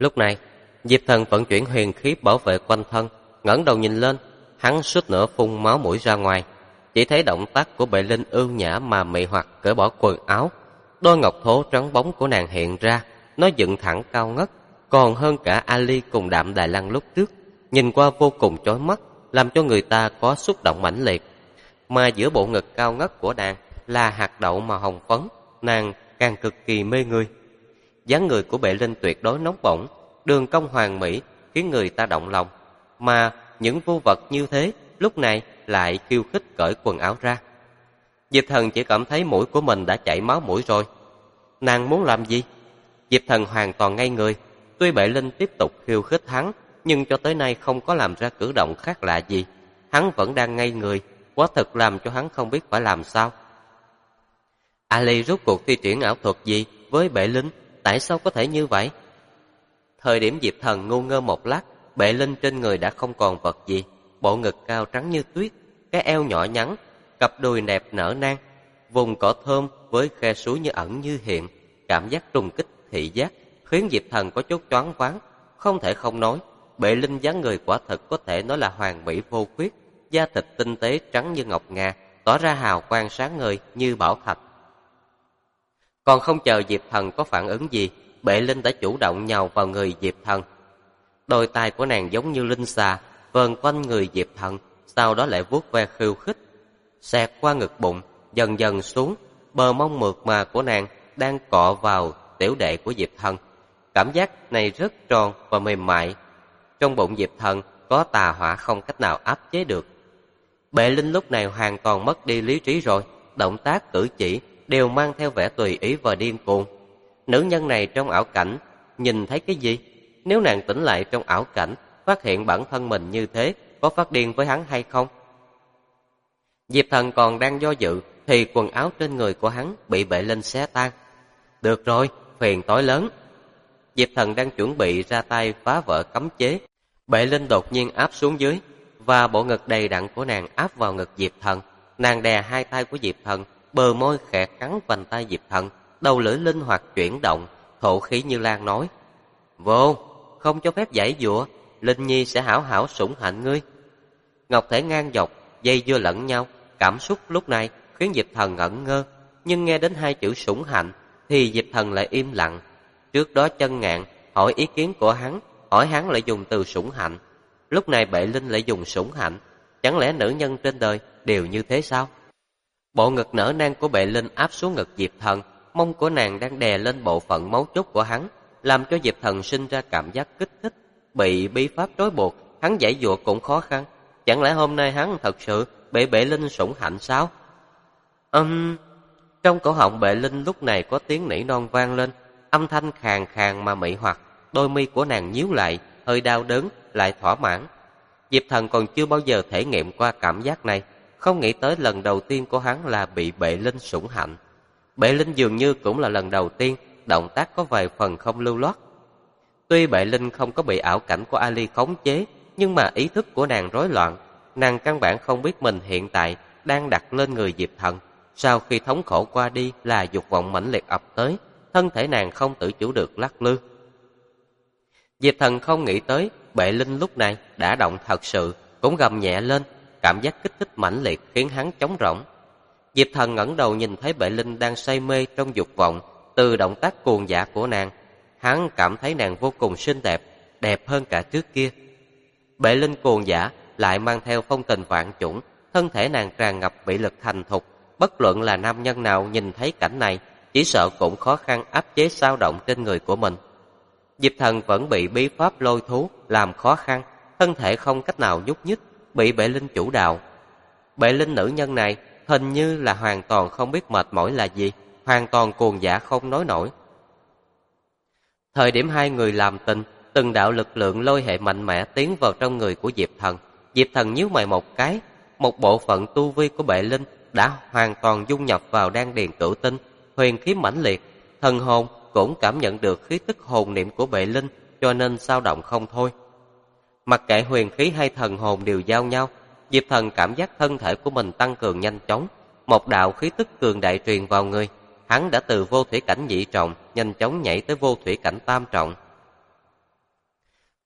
Lúc này, Diệp Thần vận chuyển huyền khí bảo vệ quanh thân, ngẩng đầu nhìn lên, hắn suýt nữa phun máu mũi ra ngoài. Chỉ thấy động tác của Bệ Linh ưu nhã mà mị hoặc cởi bỏ quần áo, đôi ngọc thố trắng bóng của nàng hiện ra, nó dựng thẳng cao ngất, còn hơn cả Ali cùng Đạm Đài Lăng lúc trước, nhìn qua vô cùng chói mắt, làm cho người ta có xúc động mãnh liệt. Mà giữa bộ ngực cao ngất của nàng là hạt đậu màu hồng phấn, nàng càng cực kỳ mê người. Dáng người của Bệ Linh tuyệt đối nóng bỏng, đường cong hoàn mỹ khiến người ta động lòng, mà những vô vật như thế lúc này lại khiêu khích cởi quần áo ra. Diệp Thần chỉ cảm thấy mũi của mình đã chảy máu mũi rồi. Nàng muốn làm gì? Diệp Thần hoàn toàn ngây người. Tuy Bệ Linh tiếp tục khiêu khích hắn, nhưng cho tới nay không có làm ra cử động khác lạ gì. Hắn vẫn đang ngây người, quả thực làm cho hắn không biết phải làm sao. Ali rốt cuộc thi triển ảo thuật gì với Bệ Linh? Tại sao có thể như vậy? Thời điểm Diệp Thần ngu ngơ một lát, Bệ Linh trên người đã không còn vật gì. Bộ ngực cao trắng như tuyết, cái eo nhỏ nhắn, cặp đùi đẹp nở nang, vùng cỏ thơm với khe suối như ẩn như hiện. Cảm giác trùng kích thị giác khiến Diệp Thần có chút choáng váng. Không thể không nói, Bệ Linh dáng người quả thực có thể nói là hoàn mỹ vô khuyết, da thịt tinh tế trắng như ngọc ngà, tỏ ra hào quang sáng ngời như bảo thạch. Còn không chờ Diệp Thần có phản ứng gì, Bệ Linh đã chủ động nhào vào người Diệp Thần. Đôi tay của nàng giống như linh xà vờn quanh người Diệp Thần, sau đó lại vuốt ve khiêu khích, xẹt qua ngực bụng, dần dần xuống. Bờ mông mượt mà của nàng đang cọ vào tiểu đệ của Diệp Thần. Cảm giác này rất tròn và mềm mại. Trong bụng Diệp Thần có tà hỏa không cách nào áp chế được. Bệ Linh lúc này hoàn toàn mất đi lý trí rồi, động tác cử chỉ đều mang theo vẻ tùy ý và điên cuồng. Nữ nhân này trong ảo cảnh nhìn thấy cái gì? Nếu nàng tỉnh lại trong ảo cảnh, phát hiện bản thân mình như thế, có phát điên với hắn hay không? Diệp Thần còn đang do dự thì quần áo trên người của hắn bị Bệ Linh xé tan. Được rồi, phiền toái lớn. Diệp Thần đang chuẩn bị ra tay phá vỡ cấm chế, Bệ Linh đột nhiên áp xuống dưới, và bộ ngực đầy đặn của nàng áp vào ngực Diệp Thần. Nàng đè hai tay của Diệp Thần, bờ môi khẽ cắn vành tay Diệp Thần, đầu lưỡi linh hoạt chuyển động, thổ khí như lan nói: Vô, không cho phép giãy giụa, Linh Nhi sẽ hảo hảo sủng hạnh ngươi. Ngọc thể ngang dọc, dây dưa lẫn nhau, cảm xúc lúc này khiến Diệp Thần ngẩn ngơ, nhưng nghe đến hai chữ sủng hạnh thì Diệp Thần lại im lặng. Trước đó Chân Ngạn hỏi ý kiến của hắn, hỏi hắn lại dùng từ sủng hạnh, lúc này Bệ Linh lại dùng sủng hạnh, chẳng lẽ nữ nhân trên đời đều như thế sao? Bộ ngực nở nang của Bệ Linh áp xuống ngực Diệp Thần, mông của nàng đang đè lên bộ phận mấu chốt của hắn, làm cho Diệp Thần sinh ra cảm giác kích thích. Bị bí pháp trói buộc, hắn giãy giụa cũng khó khăn. Chẳng lẽ hôm nay hắn thật sự bị Bệ Linh sủng hạnh sao? Trong cổ họng Bệ Linh lúc này có tiếng nỉ non vang lên, âm thanh khàn khàn mà mị hoặc. Đôi mi của nàng nhíu lại, hơi đau đớn lại thỏa mãn. Diệp Thần còn chưa bao giờ thể nghiệm qua cảm giác này, không nghĩ tới lần đầu tiên của hắn là bị Bệ Linh sủng hạnh. Bệ Linh dường như cũng là lần đầu tiên, động tác có vài phần không lưu loát. Tuy Bệ Linh không có bị ảo cảnh của Ali khống chế, nhưng mà ý thức của nàng rối loạn. Nàng căn bản không biết mình hiện tại đang đặt lên người Diệp Thần. Sau khi thống khổ qua đi là dục vọng mãnh liệt ập tới, thân thể nàng không tự chủ được lắc lư. Diệp Thần không nghĩ tới Bệ Linh lúc này đã động thật sự, cũng gầm nhẹ lên, cảm giác kích thích mãnh liệt khiến hắn trống rỗng. Diệp Thần ngẩng đầu nhìn thấy Bệ Linh đang say mê trong dục vọng, từ động tác cuồng dã của nàng, hắn cảm thấy nàng vô cùng xinh đẹp, đẹp hơn cả trước kia. Bệ Linh cuồng dã lại mang theo phong tình vạn chủng, thân thể nàng tràn ngập bị lực thành thục, bất luận là nam nhân nào nhìn thấy cảnh này, chỉ sợ cũng khó khăn áp chế dao động trên người của mình. Diệp Thần vẫn bị bí pháp lôi thú làm khó khăn, thân thể không cách nào nhúc nhích, bị Bệ Linh chủ đạo. Bệ Linh nữ nhân này hình như là hoàn toàn không biết mệt mỏi là gì, hoàn toàn cuồng dã không nói nổi. Thời điểm hai người làm tình, từng đạo lực lượng lôi hệ mạnh mẽ tiến vào trong người của Diệp Thần. Diệp Thần nhíu mày một cái, một bộ phận tu vi của Bệ Linh đã hoàn toàn dung nhập vào đan điền cửu tinh, huyền khí mãnh liệt, thần hồn cũng cảm nhận được khí tức hồn niệm của Bệ Linh, cho nên dao động không thôi. Mặc kệ huyền khí hay thần hồn đều giao nhau, Diệp Thần cảm giác thân thể của mình tăng cường nhanh chóng, một đạo khí tức cường đại truyền vào người, hắn đã từ vô thủy cảnh nhị trọng nhanh chóng nhảy tới vô thủy cảnh tam trọng.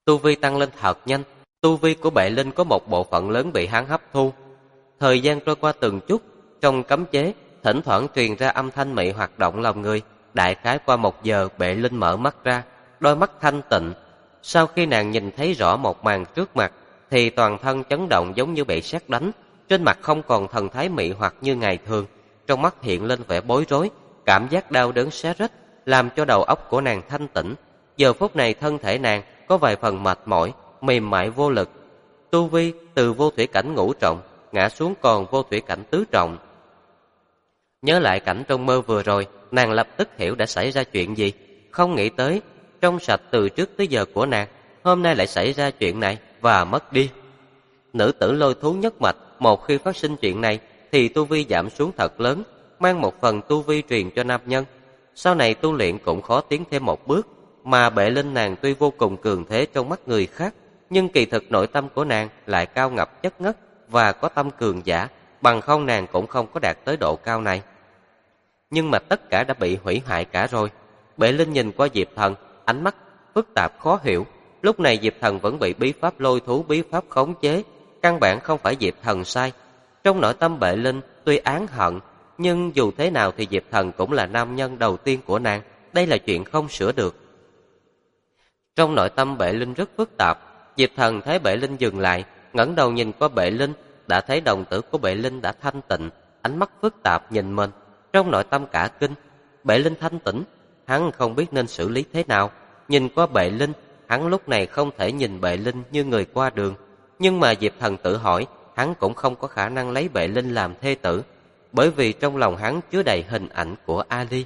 Tu vi tăng lên thật nhanh, tu vi của Bệ Linh có một bộ phận lớn bị hắn hấp thu. Thời gian trôi qua từng chút, trong cấm chế, thỉnh thoảng truyền ra âm thanh mị hoạt động lòng người. Đại khái qua 1 giờ, Bệ Linh mở mắt ra, đôi mắt thanh tịnh. Sau khi nàng nhìn thấy rõ một màn trước mặt, thì toàn thân chấn động giống như bị sét đánh. Trên mặt không còn thần thái mị hoặc như ngày thường, trong mắt hiện lên vẻ bối rối, cảm giác đau đớn xé rách, làm cho đầu óc của nàng thanh tĩnh. Giờ phút này thân thể nàng có vài phần mệt mỏi, mềm mại vô lực. Tu vi từ vô thủy cảnh ngũ trọng ngã xuống còn vô thủy cảnh tứ trọng. Nhớ lại cảnh trong mơ vừa rồi, nàng lập tức hiểu đã xảy ra chuyện gì. Không nghĩ tới, trong sạch từ trước tới giờ của nàng, hôm nay lại xảy ra chuyện này và mất đi. Nữ tử Lôi Thú nhất mạch, một khi phát sinh chuyện này thì tu vi giảm xuống thật lớn, mang một phần tu vi truyền cho nam nhân. Sau này tu luyện cũng khó tiến thêm một bước, mà Bệ Linh nàng tuy vô cùng cường thế trong mắt người khác, nhưng kỳ thực nội tâm của nàng lại cao ngập chất ngất và có tâm cường giả, bằng không nàng cũng không có đạt tới độ cao này. Nhưng mà tất cả đã bị hủy hoại cả rồi. Bệ Linh nhìn qua Diệp Thần, ánh mắt phức tạp khó hiểu. Lúc này Diệp Thần vẫn bị bí pháp Lôi Thú bí pháp khống chế, căn bản không phải Diệp Thần sai. Trong nội tâm Bệ Linh tuy oán hận, nhưng dù thế nào thì Diệp Thần cũng là nam nhân đầu tiên của nàng, đây là chuyện không sửa được. Trong nội tâm Bệ Linh rất phức tạp. Diệp Thần thấy Bệ Linh dừng lại, ngẩng đầu nhìn qua Bệ Linh, đã thấy đồng tử của Bệ Linh đã thanh tịnh, ánh mắt phức tạp nhìn mình. Trong nội tâm cả kinh, Bệ Linh thanh tĩnh, hắn không biết nên xử lý thế nào. Nhìn qua Bệ Linh, hắn lúc này không thể nhìn Bệ Linh như người qua đường. Nhưng mà Diệp Thần tự hỏi, hắn cũng không có khả năng lấy Bệ Linh làm thê tử, bởi vì trong lòng hắn chứa đầy hình ảnh của Ali.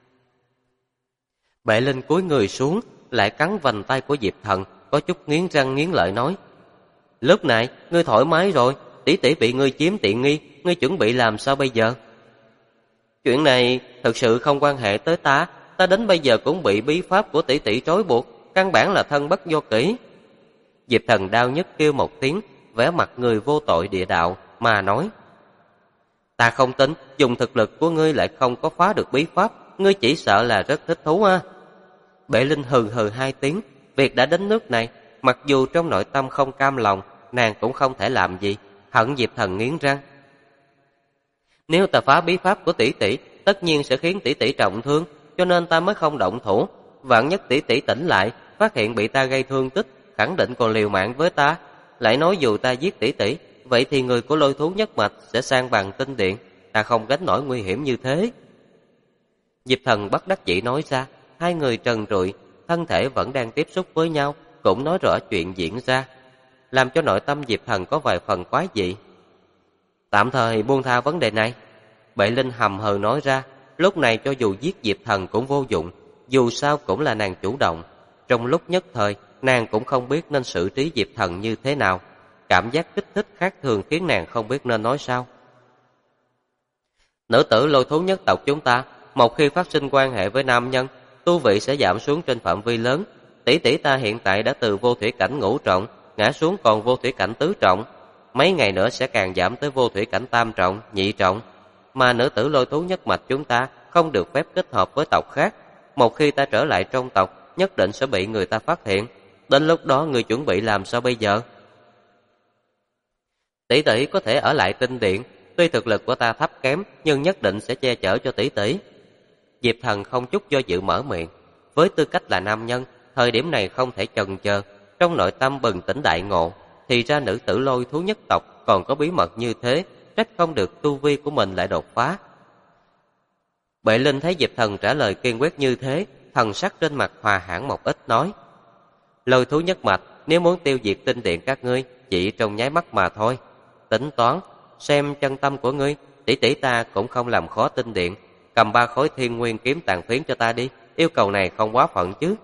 Bệ Linh cúi người xuống, lại cắn vành tay của Diệp Thần, có chút nghiến răng nghiến lợi nói: "Lúc này, ngươi thoải mái rồi, tỷ tỷ bị ngươi chiếm tiện nghi, ngươi chuẩn bị làm sao bây giờ?" "Chuyện này thực sự không quan hệ tới ta, ta đến bây giờ cũng bị bí pháp của tỷ tỷ trói buộc, căn bản là thân bất do kỷ." Diệp Thần đau nhức kêu một tiếng, vẻ mặt người vô tội địa đạo mà nói: "Ta không tin, dùng thực lực của ngươi lại không có phá được bí pháp, ngươi chỉ sợ là rất thích thú à?" Bệ Linh hừ hừ 2 tiếng, việc đã đến nước này, mặc dù trong nội tâm không cam lòng, nàng cũng không thể làm gì, hận Diệp Thần nghiến răng: "Nếu ta phá bí pháp của tỷ tỷ, tất nhiên sẽ khiến tỷ tỷ trọng thương, cho nên ta mới không động thủ. Vạn nhất tỷ tỷ tỉnh lại, phát hiện bị ta gây thương tích, khẳng định còn liều mạng với ta. Lại nói dù ta giết tỷ tỷ, vậy thì người của Lôi Thú nhất mạch sẽ sang bằng tinh điện, ta không gánh nổi nguy hiểm như thế." Diệp Thần bất đắc dĩ nói ra. Hai người trần trụi, thân thể vẫn đang tiếp xúc với nhau, cũng nói rõ chuyện diễn ra, làm cho nội tâm Diệp Thần có vài phần quái dị. "Tạm thời buông tha vấn đề này." Bệ Linh hầm hừ nói ra. Lúc này cho dù giết Diệp Thần cũng vô dụng, dù sao cũng là nàng chủ động. Trong lúc nhất thời, nàng cũng không biết nên xử trí Diệp Thần như thế nào. Cảm giác kích thích khác thường khiến nàng không biết nên nói sao. "Nữ tử Lôi Thú nhất tộc chúng ta, một khi phát sinh quan hệ với nam nhân, tu vị sẽ giảm xuống trên phạm vi lớn. Tỷ tỷ ta hiện tại đã từ vô thủy cảnh ngũ trọng ngã xuống còn vô thủy cảnh tứ trọng, mấy ngày nữa sẽ càng giảm tới vô thủy cảnh tam trọng, nhị trọng. Mà nữ tử Lôi Thú nhất mạch chúng ta không được phép kết hợp với tộc khác. Một khi ta trở lại trong tộc, nhất định sẽ bị người ta phát hiện. Đến lúc đó người chuẩn bị làm sao bây giờ?" "Tỷ tỷ có thể ở lại tinh điện, tuy thực lực của ta thấp kém, nhưng nhất định sẽ che chở cho tỷ tỷ." Diệp Thần không chút do dự mở miệng. Với tư cách là nam nhân, thời điểm này không thể chần chờ, trong nội tâm bừng tỉnh đại ngộ. Thì ra nữ tử Lôi Thú nhất tộc còn có bí mật như thế, trách không được tu vi của mình lại đột phá. Bệ Linh thấy Diệp Thần trả lời kiên quyết như thế, thần sắc trên mặt hòa hãn một ít nói: "Lôi Thú nhất mạch, nếu muốn tiêu diệt tinh điện các ngươi, chỉ trong nháy mắt mà thôi. Tính toán, xem chân tâm của ngươi, tỷ tỷ ta cũng không làm khó tinh điện. Cầm 3 khối thiên nguyên kiếm tàn phiến cho ta đi, yêu cầu này không quá phận chứ."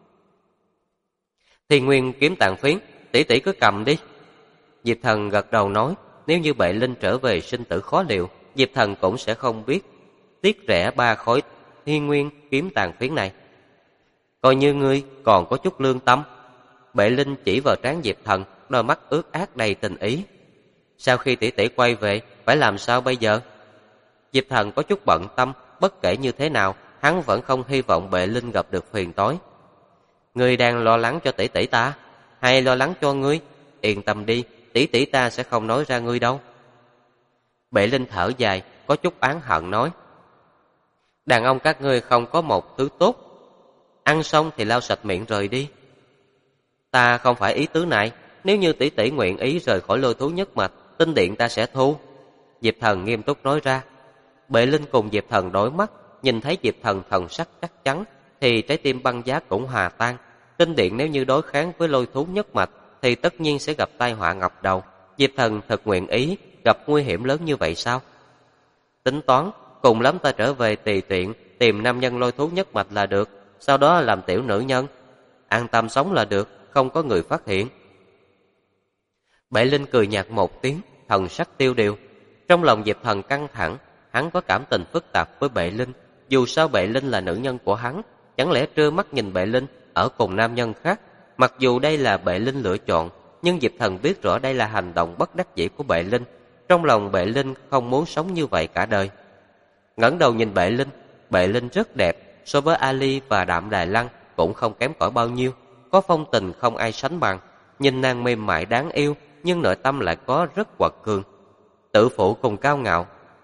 "Thiên nguyên kiếm tàn phiến, tỷ tỷ cứ cầm đi." Diệp Thần gật đầu nói. Nếu như Bệ Linh trở về sinh tử khó liệu, Diệp Thần cũng sẽ không biết tiếc rẻ 3 khối thiên nguyên kiếm tàn phiến này. "Coi như ngươi còn có chút lương tâm." Bệ Linh chỉ vào trán Diệp Thần, đôi mắt ướt át đầy tình ý. "Sau khi tỷ tỷ quay về, phải làm sao bây giờ?" Diệp Thần có chút bận tâm, bất kể như thế nào, hắn vẫn không hy vọng Bệ Linh gặp được phiền toái. "Ngươi đang lo lắng cho tỷ tỷ ta?" hay lo lắng cho ngươi? Yên tâm đi, tỷ tỷ ta sẽ không nói ra ngươi đâu. Bệ Linh thở dài, có chút oán hận nói. Đàn ông các ngươi không có một thứ tốt. Ăn xong thì lau sạch miệng rời đi. Ta không phải ý tứ này. Nếu như tỷ tỷ nguyện ý rời khỏi Lôi Thú Nhất Mạch, tinh điện ta sẽ thu. Diệp Thần nghiêm túc nói ra. Bệ Linh cùng Diệp Thần đối mắt, nhìn thấy Diệp Thần thần sắc chắc chắn, thì trái tim băng giá cũng hòa tan. Tinh điện nếu như đối kháng với Lôi Thú Nhất Mạch, thì tất nhiên sẽ gặp tai họa ngập đầu. Diệp Thần thật nguyện ý gặp nguy hiểm lớn như vậy sao? Tính toán, cùng lắm ta trở về tùy tiện tìm nam nhân Lôi Thú Nhất Mạch là được, sau đó làm tiểu nữ nhân. An tâm sống là được, không có người phát hiện. Bệ Linh cười nhạt một tiếng, thần sắc tiêu điều. Trong lòng Diệp Thần căng thẳng, hắn có cảm tình phức tạp với Bệ Linh. Dù sao Bệ Linh là nữ nhân của hắn, chẳng lẽ trơ mắt nhìn Bệ Linh ở cùng nam nhân khác? Mặc dù đây là Bệ Linh lựa chọn, nhưng Diệp Thần biết rõ đây là hành động bất đắc dĩ của Bệ Linh. Trong lòng Bệ Linh không muốn sống như vậy cả đời. Ngẩng đầu nhìn Bệ Linh rất đẹp, so với Ali và Đạm Đài Lăng cũng không kém cỏi bao nhiêu, có phong tình không ai sánh bằng. Nhìn nàng mềm mại đáng yêu, nhưng nội tâm lại có rất quật cường, tự phụ cùng cao ngạo.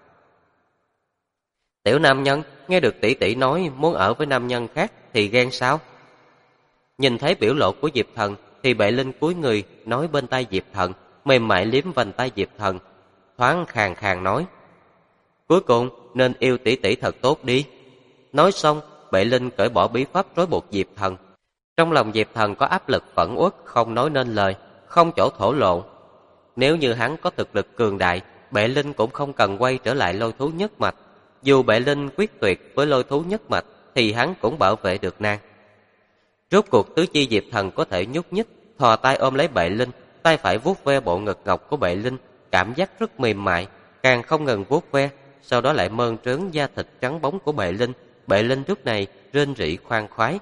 Tiểu nam nhân, nghe được tỷ tỷ nói muốn ở với nam nhân khác thì ghen sao? Nhìn thấy biểu lộ của Diệp Thần thì Bệ Linh cúi người nói bên tai Diệp Thần, mềm mại liếm vành tai Diệp Thần, thoáng khàn khàn nói: Cuối cùng nên yêu tỷ tỷ thật tốt đi. Nói xong, Bệ Linh cởi bỏ bí pháp trói buộc Diệp Thần. Trong lòng Diệp Thần có áp lực phẫn uất không nói nên lời, không chỗ thổ lộ. Nếu như hắn có thực lực cường đại, Bệ Linh cũng không cần quay trở lại Lôi Thú Nhất Mạch. Dù Bệ Linh quyết tuyệt với Lôi Thú Nhất Mạch thì hắn cũng bảo vệ được nàng. Rốt cuộc tứ chi Diệp Thần có thể nhúc nhích, thò tay ôm lấy Bệ Linh, tay phải vuốt ve bộ ngực ngọc của Bệ Linh, cảm giác rất mềm mại, càng không ngừng vuốt ve, sau đó lại mơn trớn da thịt trắng bóng của Bệ Linh. Bệ Linh lúc này rên rỉ khoan khoái.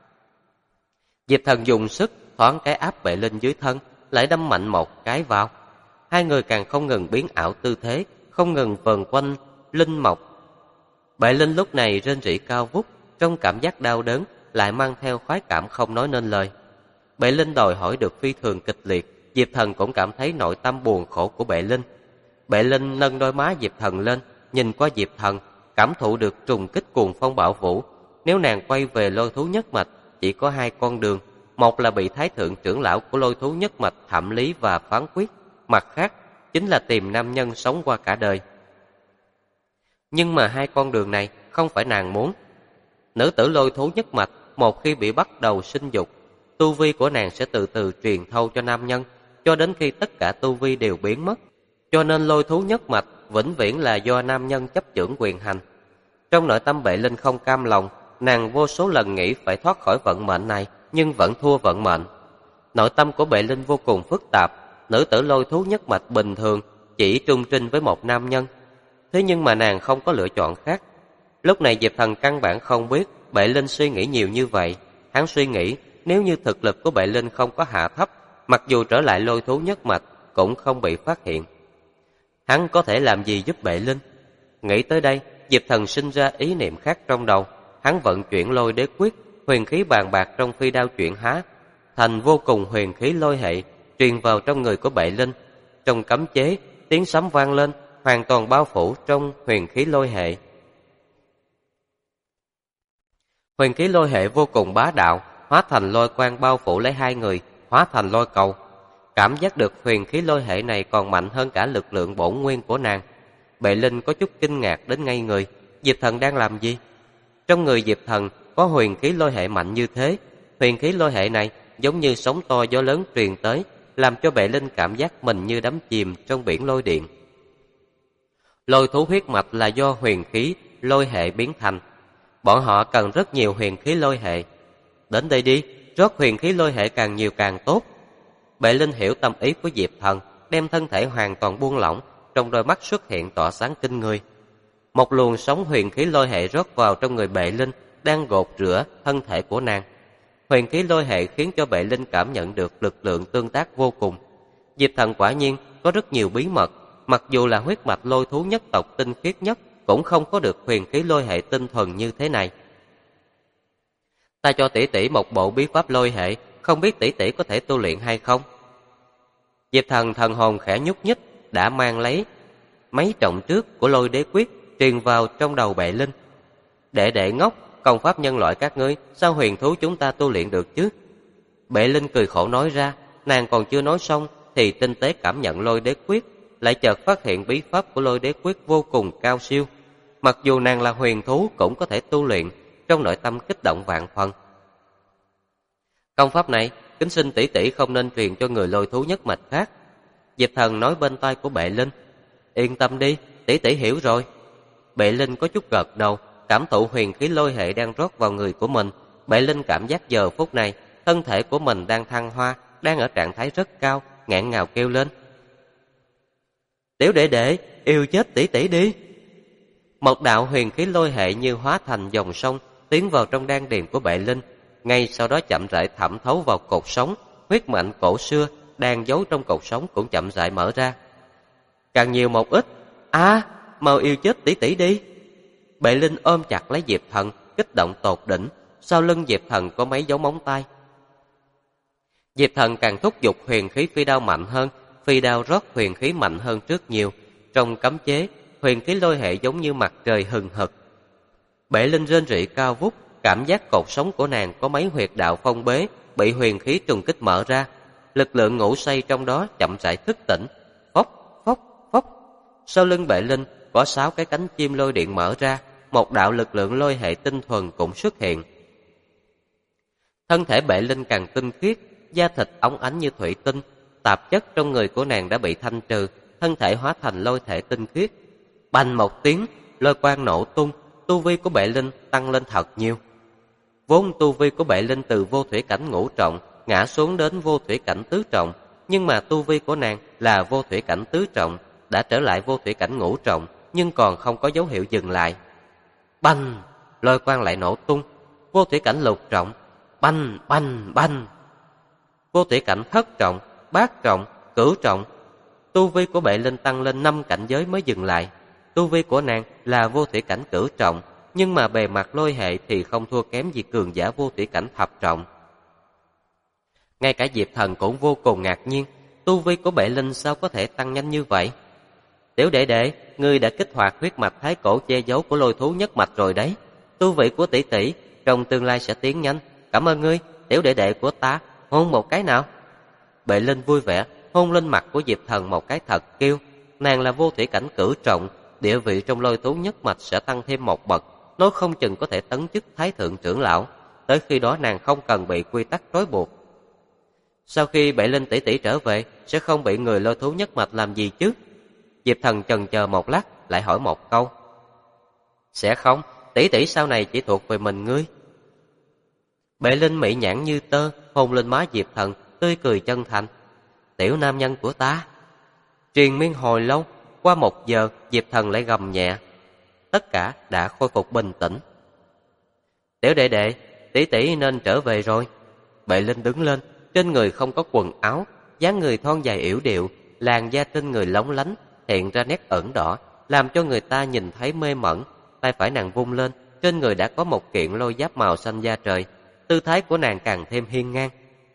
Diệp Thần dùng sức thoáng cái áp Bệ Linh dưới thân, lại đâm mạnh một cái vào. Hai người càng không ngừng biến ảo tư thế, không ngừng vần quanh Linh mộc. Bệ Linh lúc này rên rỉ cao vút, trong cảm giác đau đớn lại mang theo khoái cảm không nói nên lời. Bệ Linh đòi hỏi được phi thường kịch liệt, Diệp Thần cũng cảm thấy nội tâm buồn khổ của Bệ Linh. Bệ Linh nâng đôi má Diệp Thần lên, nhìn qua Diệp Thần, cảm thụ được trùng kích cuồng phong bạo vũ. Nếu nàng quay về Lôi Thú Nhất Mạch, chỉ có hai con đường, một là bị Thái Thượng trưởng lão của Lôi Thú Nhất Mạch thẩm lý và phán quyết, mặt khác chính là tìm nam nhân sống qua cả đời. Nhưng mà hai con đường này không phải nàng muốn. Nữ tử Lôi Thú Nhất Mạch một khi bị bắt đầu sinh dục, tu vi của nàng sẽ từ từ truyền thâu cho nam nhân, cho đến khi tất cả tu vi đều biến mất. Cho nên Lôi Thú Nhất Mạch vĩnh viễn là do nam nhân chấp chưởng quyền hành. Trong nội tâm Bệ Linh không cam lòng, nàng vô số lần nghĩ phải thoát khỏi vận mệnh này, nhưng vẫn thua vận mệnh. Nội tâm của Bệ Linh vô cùng phức tạp. Nữ tử Lôi Thú Nhất Mạch bình thường chỉ trung trinh với một nam nhân, thế nhưng mà nàng không có lựa chọn khác. Lúc này Diệp Thần căn bản không biết Bệ Linh suy nghĩ nhiều như vậy. Hắn suy nghĩ nếu như thực lực của Bệ Linh không có hạ thấp, mặc dù trở lại Lôi Thú Nhất Mạch cũng không bị phát hiện. Hắn có thể làm gì giúp Bệ Linh? Nghĩ tới đây, Diệp Thần sinh ra ý niệm khác trong đầu. Hắn vận chuyển Lôi Đế Quyết, huyền khí bàn bạc trong phi đao chuyển hóa thành vô cùng huyền khí lôi hệ, truyền vào trong người của Bệ Linh. Trong cấm chế, tiếng sấm vang lên, hoàn toàn bao phủ trong huyền khí lôi hệ. Huyền khí lôi hệ vô cùng bá đạo, hóa thành lôi quang bao phủ lấy hai người, hóa thành lôi cầu. Cảm giác được huyền khí lôi hệ này còn mạnh hơn cả lực lượng bổn nguyên của nàng. Bệ Linh có chút kinh ngạc đến ngây người. Diệp Thần đang làm gì? Trong người Diệp Thần có huyền khí lôi hệ mạnh như thế. Huyền khí lôi hệ này giống như sóng to gió lớn truyền tới, làm cho Bệ Linh cảm giác mình như đắm chìm trong biển lôi điện. Lôi thú huyết mạch là do huyền khí lôi hệ biến thành. Bọn họ cần rất nhiều huyền khí lôi hệ. Đến đây đi, rót huyền khí lôi hệ càng nhiều càng tốt. Bệ Linh hiểu tâm ý của Diệp Thần, đem thân thể hoàn toàn buông lỏng, trong đôi mắt xuất hiện tỏa sáng kinh người. Một luồng sóng huyền khí lôi hệ rót vào trong người Bệ Linh, đang gột rửa thân thể của nàng. Huyền khí lôi hệ khiến cho Bệ Linh cảm nhận được lực lượng tương tác vô cùng. Diệp Thần quả nhiên có rất nhiều bí mật, mặc dù là huyết mạch lôi thú nhất tộc tinh khiết nhất, cũng không có được huyền khí lôi hệ tinh thuần như thế này. Ta cho tỷ tỷ một bộ bí pháp lôi hệ, không biết tỷ tỷ có thể tu luyện hay không? Diệp Thần thần hồn khẽ nhúc nhích, đã mang lấy mấy trọng trước của Lôi Đế Quyết truyền vào trong đầu Bệ Linh. Đệ ngốc, công pháp nhân loại các ngươi, sao huyền thú chúng ta tu luyện được chứ? Bệ Linh cười khổ nói ra, nàng còn chưa nói xong thì tinh tế cảm nhận Lôi Đế Quyết, lại chợt phát hiện bí pháp của Lôi Đế Quyết vô cùng cao siêu. Mặc dù nàng là huyền thú cũng có thể tu luyện, trong nội tâm kích động vạn phần. Công pháp này, kính xin tỷ tỷ không nên truyền cho người lôi thú nhất mạch khác. Diệp Thần nói bên tai của Bệ Linh. Yên tâm đi, tỷ tỷ hiểu rồi. Bệ Linh có chút gật đầu, cảm thụ huyền khí lôi hệ đang rót vào người của mình. Bệ Linh cảm giác giờ phút này, thân thể của mình đang thăng hoa, đang ở trạng thái rất cao, nghẹn ngào kêu lên. Tiểu đệ, yêu chết tỷ tỷ đi. Một đạo huyền khí lôi hệ như hóa thành dòng sông tiến vào trong đan điền của Bệ Linh, ngay sau đó chậm rãi thẩm thấu vào cột sống, huyết mạch cổ xưa đang giấu trong cột sống cũng chậm rãi mở ra. Càng nhiều một ít, mau yêu chết tỷ tỷ đi. Bệ Linh ôm chặt lấy Diệp Thần, kích động tột đỉnh. Sau lưng Diệp Thần có mấy dấu móng tay. Diệp Thần càng thúc giục huyền khí phi đao mạnh hơn, phi đao rót huyền khí mạnh hơn trước nhiều. Trong cấm chế, huyền khí lôi hệ giống như mặt trời hừng hực. Bệ Linh rên rỉ cao vút, cảm giác cột sống của nàng có mấy huyệt đạo phong bế, bị huyền khí trùng kích mở ra. Lực lượng ngủ say trong đó chậm rãi thức tỉnh. Phốc, phốc, phốc. Sau lưng Bệ Linh có 6 cái cánh chim lôi điện mở ra, một đạo lực lượng lôi hệ tinh thuần cũng xuất hiện. Thân thể Bệ Linh càng tinh khiết, da thịt óng ánh như thủy tinh, tạp chất trong người của nàng đã bị thanh trừ, thân thể hóa thành lôi thể tinh khiết. Bành một tiếng, lôi quang nổ tung, tu vi của Bệ Linh tăng lên thật nhiều. Vốn tu vi của Bệ Linh từ vô thủy cảnh ngũ trọng ngã xuống đến vô thủy cảnh tứ trọng, nhưng mà tu vi của nàng là vô thủy cảnh tứ trọng, đã trở lại vô thủy cảnh ngũ trọng, nhưng còn không có dấu hiệu dừng lại. Bành, lôi quang lại nổ tung, vô thủy cảnh lục trọng, bành bành bành. Vô thủy cảnh thất trọng, bát trọng, cửu trọng. Tu vi của Bệ Linh tăng lên 5 cảnh giới mới dừng lại. Tu vi của nàng là vô thủy cảnh cửu trọng, nhưng mà bề mặt lôi hệ thì không thua kém gì cường giả vô thủy cảnh thập trọng. Ngay cả Diệp Thần cũng vô cùng ngạc nhiên, tu vi của Bệ Linh sao có thể tăng nhanh như vậy? Tiểu đệ, ngươi đã kích hoạt huyết mạch thái cổ che giấu của lôi thú nhất mạch rồi đấy. Tu vị của tỷ tỷ trong tương lai sẽ tiến nhanh. Cảm ơn ngươi, tiểu đệ của ta, hôn một cái nào. Bệ Linh vui vẻ hôn lên mặt của Diệp Thần một cái thật kêu. Nàng là vô thủy cảnh cửu trọng, địa vị trong lôi thú nhất mạch sẽ tăng thêm một bậc, nói không chừng có thể tấn chức thái thượng trưởng lão. Tới khi đó nàng không cần bị quy tắc trói buộc. Sau khi Bệ Linh tỷ tỷ trở về, sẽ không bị người lôi thú nhất mạch làm gì chứ? Diệp Thần chần chờ một lát, lại hỏi một câu. Sẽ không, tỷ tỷ sau này chỉ thuộc về mình ngươi. Bệ Linh mỹ nhãn như tơ, hôn lên má Diệp Thần, tươi cười chân thành. Tiểu nam nhân của ta. Triền miên hồi lâu, qua 1 giờ, Diệp Thần lại gầm nhẹ. Tất cả đã khôi phục bình tĩnh. Tiểu đệ, tỷ tỷ nên trở về rồi. Bệ Linh đứng lên, trên người không có quần áo, dáng người thon dài yểu điệu, làn da trên người lóng lánh, hiện ra nét ửng đỏ, làm cho người ta nhìn thấy mê mẩn. Tay phải nàng vung lên, trên người đã có một kiện lôi giáp màu xanh da trời, tư thái của nàng càng thêm hiên ngang.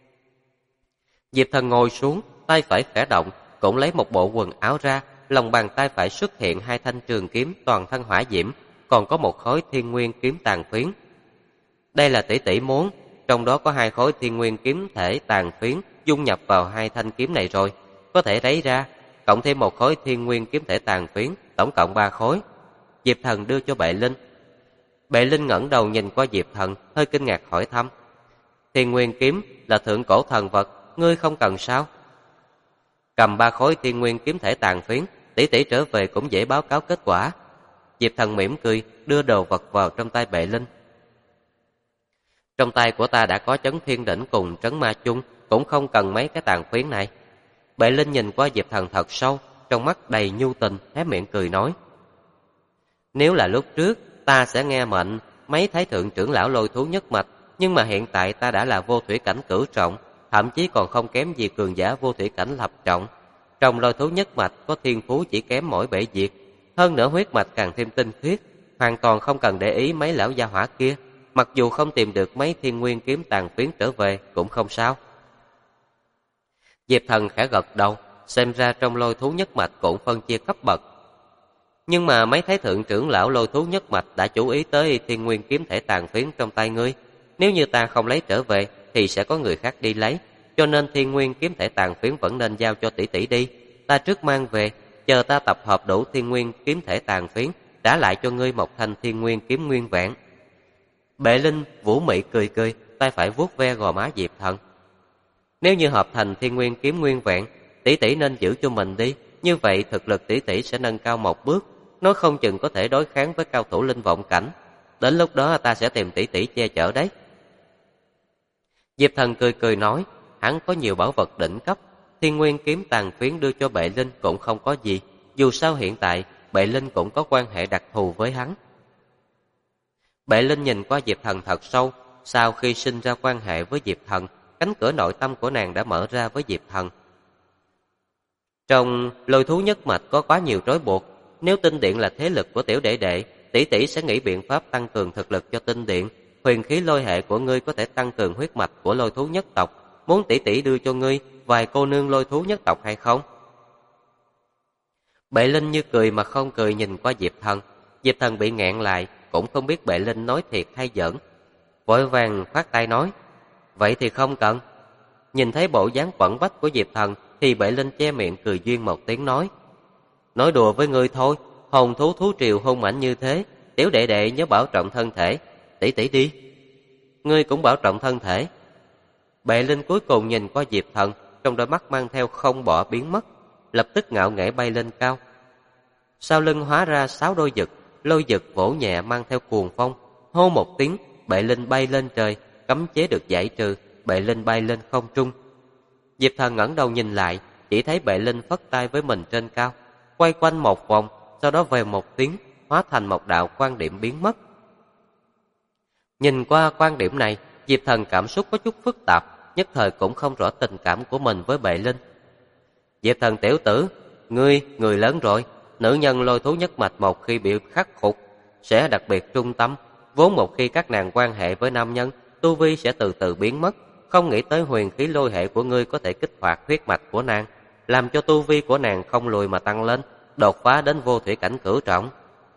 Diệp Thần ngồi xuống, tay phải khẽ động, cũng lấy một bộ quần áo ra, lòng bàn tay phải xuất hiện 2 thanh trường kiếm toàn thân hỏa diễm, còn có một khối thiên nguyên kiếm tàn phiến. Đây là tỷ tỷ muốn, trong đó có 2 khối thiên nguyên kiếm thể tàn phiến dung nhập vào 2 thanh kiếm này rồi, có thể lấy ra, cộng thêm một khối thiên nguyên kiếm thể tàn phiến, tổng cộng 3 khối. Diệp Thần đưa cho Bệ Linh. Bệ Linh ngẩng đầu nhìn qua Diệp Thần, hơi kinh ngạc hỏi thăm. Thiên nguyên kiếm là thượng cổ thần vật, ngươi không cần sao? Cầm 3 khối thiên nguyên kiếm thể tàn phiến, tỷ tỷ trở về cũng dễ báo cáo kết quả. Diệp Thần mỉm cười, đưa đồ vật vào trong tay Bệ Linh. Trong tay của ta đã có Chấn Thiên Đỉnh cùng Trấn Ma Chung, cũng không cần mấy cái tàn phiến này. Bệ Linh nhìn qua Diệp Thần thật sâu, trong mắt đầy nhu tình, hé miệng cười nói. Nếu là lúc trước, ta sẽ nghe mệnh mấy thái thượng trưởng lão lôi thú nhất mạch, nhưng mà hiện tại ta đã là vô thủy cảnh cửu trọng, thậm chí còn không kém gì cường giả vô thủy cảnh thập trọng. Trong lôi thú nhất mạch có thiên phú chỉ kém mỗi bể diệt, hơn nữa huyết mạch càng thêm tinh khiết, hoàn toàn không cần để ý mấy lão gia hỏa kia. mặc dù không tìm được mấy thiên nguyên kiếm tàn phiến trở về cũng không sao. Diệp Thần khẽ gật đầu, xem ra trong lôi thú nhất mạch cũng phân chia cấp bậc. Nhưng mà mấy thái thượng trưởng lão lôi thú nhất mạch đã chú ý tới thiên nguyên kiếm thể tàn phiến trong tay ngươi. Nếu như ta không lấy trở về thì sẽ có người khác đi lấy, cho nên thiên nguyên kiếm thể tàn phiến vẫn nên giao cho tỷ tỷ đi. Ta trước mang về, chờ ta tập hợp đủ thiên nguyên kiếm thể tàn phiến, trả lại cho ngươi một thanh thiên nguyên kiếm nguyên vẹn. Bệ Linh vũ mị cười cười, tay phải vuốt ve gò má Diệp Thần. Nếu như hợp thành thiên nguyên kiếm nguyên vẹn, tỷ tỷ nên giữ cho mình đi, như vậy thực lực tỷ tỷ sẽ nâng cao một bước, nó không chừng có thể đối kháng với cao thủ linh vọng cảnh. Đến lúc đó ta sẽ tìm tỷ tỷ che chở đấy. Diệp Thần cười cười nói, hắn có nhiều bảo vật đỉnh cấp, thiên nguyên kiếm tàn phiến đưa cho Bệ Linh cũng không có gì, dù sao hiện tại Bệ Linh cũng có quan hệ đặc thù với hắn. Bệ Linh nhìn qua Diệp Thần thật sâu, sau khi sinh ra quan hệ với Diệp Thần, cánh cửa nội tâm của nàng đã mở ra với Diệp Thần. Trong lôi thú nhất mạch có quá nhiều trói buộc, nếu tinh điện là thế lực của tiểu đệ đệ, tỷ tỷ sẽ nghĩ biện pháp tăng cường thực lực cho tinh điện. Huyền khí lôi hệ của ngươi có thể tăng cường huyết mạch của lôi thú nhất tộc, muốn tỷ tỷ đưa cho ngươi vài cô nương lôi thú nhất tộc hay không? Bệ Linh như cười mà không cười nhìn qua Diệp Thần. Diệp Thần bị nghẹn lại, cũng không biết Bệ Linh nói thiệt hay giỡn, vội vàng khoát tay nói, vậy thì không cần. Nhìn thấy bộ dáng quẩn bách của Diệp Thần thì Bệ Linh che miệng cười duyên một tiếng nói đùa với ngươi thôi, hồn thú thú triều hung mãnh như thế, tiểu đệ đệ nhớ bảo trọng thân thể, tỷ tỷ đi. Ngươi cũng bảo trọng thân thể. Bệ Linh cuối cùng nhìn qua Diệp Thần, trong đôi mắt mang theo không bỏ biến mất, lập tức ngạo nghễ bay lên cao. Sau lưng hóa ra 6 đôi giật, lôi giật vỗ nhẹ mang theo cuồng phong, hô một tiếng, Bệ Linh bay lên trời, cấm chế được giải trừ, Bệ Linh bay lên không trung. Diệp Thần ngẩng đầu nhìn lại, chỉ thấy Bệ Linh phất tay với mình trên cao, quay quanh một vòng, sau đó về một tiếng, hóa thành một đạo quan điểm biến mất. Nhìn qua quan điểm này, Diệp Thần cảm xúc có chút phức tạp, nhất thời cũng không rõ tình cảm của mình với Bệ Linh. Diệp Thần tiểu tử, người lớn rồi, nữ nhân lôi thú nhất mạch một khi bị khắc phục sẽ đặc biệt trung tâm, vốn một khi các nàng quan hệ với nam nhân, tu vi sẽ từ từ biến mất, không nghĩ tới huyền khí lôi hệ của ngươi có thể kích hoạt huyết mạch của nàng, làm cho tu vi của nàng không lùi mà tăng lên, đột phá đến vô thủy cảnh cửu trọng.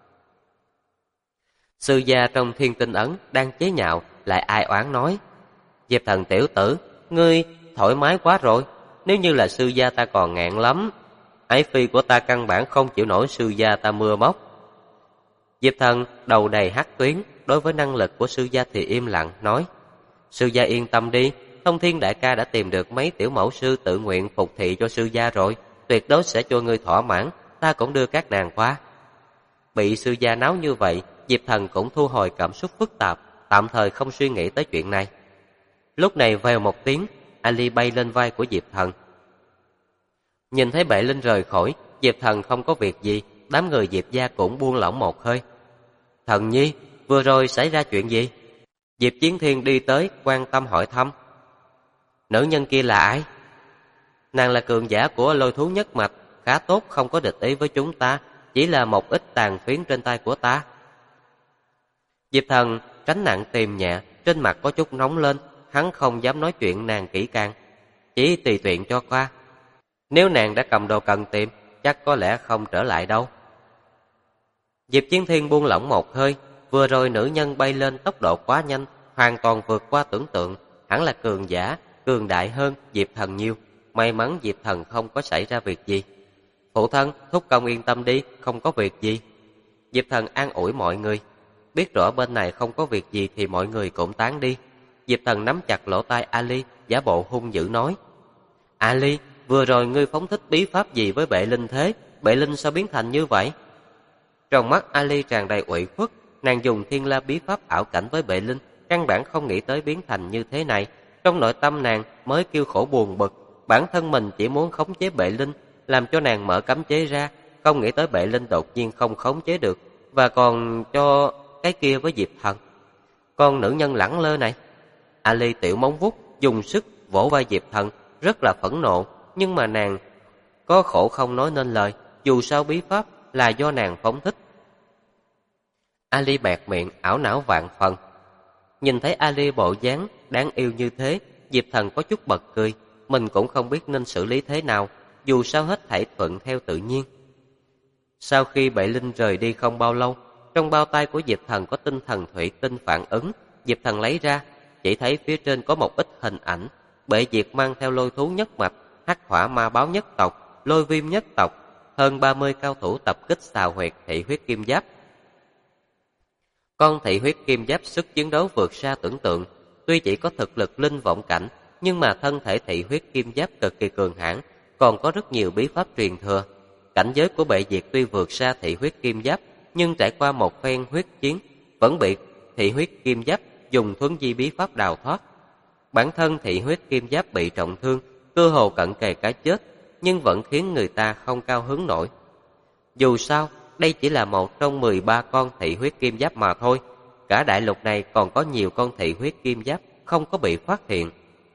Sư gia trong Thiên Tinh Ấn đang chế nhạo, lại ai oán nói, Diệp Thần tiểu tử, ngươi thoải mái quá rồi, nếu như là sư gia ta còn ngạn lắm. Ái phi của ta căn bản không chịu nổi sư gia ta mưa móc. Diệp Thần đầu đầy hắc tuyến, đối với năng lực của sư gia thì im lặng nói, sư gia yên tâm đi, Thông Thiên đại ca đã tìm được mấy tiểu mẫu sư tự nguyện phục thị cho sư gia rồi, tuyệt đối sẽ cho ngươi thỏa mãn, ta cũng đưa các nàng qua. Bị sư gia náo như vậy, Diệp Thần cũng thu hồi cảm xúc phức tạp, tạm thời không suy nghĩ tới chuyện này. Lúc này vèo một tiếng, Ali bay lên vai của Diệp Thần. Nhìn thấy Bệ Linh rời khỏi, Diệp Thần không có việc gì, đám người Diệp gia cũng buông lỏng một hơi. Thần nhi, vừa rồi xảy ra chuyện gì? Diệp Chiến Thiên đi tới, quan tâm hỏi thăm. Nữ nhân kia là ai? Nàng là cường giả của lôi thú nhất mạch, khá tốt, không có địch ý với chúng ta, chỉ là một ít tàn phiến trên tay của ta. Diệp Thần tránh nặng tìm nhẹ, trên mặt có chút nóng lên, hắn không dám nói chuyện nàng kỹ càng, chỉ tùy tiện cho qua. Nếu nàng đã cầm đồ cần tìm, chắc có lẽ không trở lại đâu. Diệp Chiến Thiên buông lỏng một hơi, vừa rồi nữ nhân bay lên tốc độ quá nhanh, hoàn toàn vượt qua tưởng tượng, hẳn là cường giả, cường đại hơn Diệp Thần nhiều. May mắn Diệp Thần không có xảy ra việc gì. Phụ thân, thúc công yên tâm đi, không có việc gì. Diệp Thần an ủi mọi người. Biết rõ bên này không có việc gì thì mọi người cũng tán đi. Diệp Thần nắm chặt lỗ tai Ali, giả bộ hung dữ nói, Ali, vừa rồi ngươi phóng thích bí pháp gì với Bệ Linh thế? Bệ Linh sao biến thành như vậy? Trong mắt Ali tràn đầy ủy khuất, nàng dùng thiên la bí pháp ảo cảnh với Bệ Linh, căn bản không nghĩ tới biến thành như thế này. Trong nội tâm nàng mới kêu khổ buồn bực, bản thân mình chỉ muốn khống chế Bệ Linh, làm cho nàng mở cấm chế ra, không nghĩ tới Bệ Linh đột nhiên không khống chế được, và còn cho cái kia với Diệp Thần. Con nữ nhân lẳng lơ này. Ali tiểu móng vuốt, dùng sức vỗ vai Diệp Thần, rất là phẫn nộ, nhưng mà nàng có khổ không nói nên lời, dù sao bí pháp là do nàng phóng thích. Ali bẹt miệng, ảo não vạn phần. Nhìn thấy Ali bộ dáng đáng yêu như thế, Diệp Thần có chút bật cười. Mình cũng không biết nên xử lý thế nào, dù sao hết thảy thuận theo tự nhiên. Sau khi Bệ Linh rời đi không bao lâu, trong bao tay của Diệp Thần có tinh thần thủy tinh phản ứng. Diệp Thần lấy ra, chỉ thấy phía trên có một ít hình ảnh. Bệ Diệt mang theo lôi thú nhất mạch, hắc hỏa ma báo nhất tộc, lôi viêm nhất tộc, hơn 30 cao thủ tập kích xào huyệt thị huyết kim giáp. Con thị huyết kim giáp sức chiến đấu vượt xa tưởng tượng, tuy chỉ có thực lực linh vọng cảnh, nhưng mà thân thể thị huyết kim giáp cực kỳ cường hãn, còn có rất nhiều bí pháp truyền thừa. Cảnh giới của Bệ Diệt tuy vượt xa thị huyết kim giáp, nhưng trải qua một phen huyết chiến, vẫn bị thị huyết kim giáp dùng thuấn di bí pháp đào thoát. Bản thân thị huyết kim giáp bị trọng thương, cơ hồ cận kề cái chết, nhưng vẫn khiến người ta không cao hứng nổi. Dù sao, đây chỉ là một trong 13 con thị huyết kim giáp mà thôi. Cả đại lục này còn có nhiều con thị huyết kim giáp không có bị phát hiện.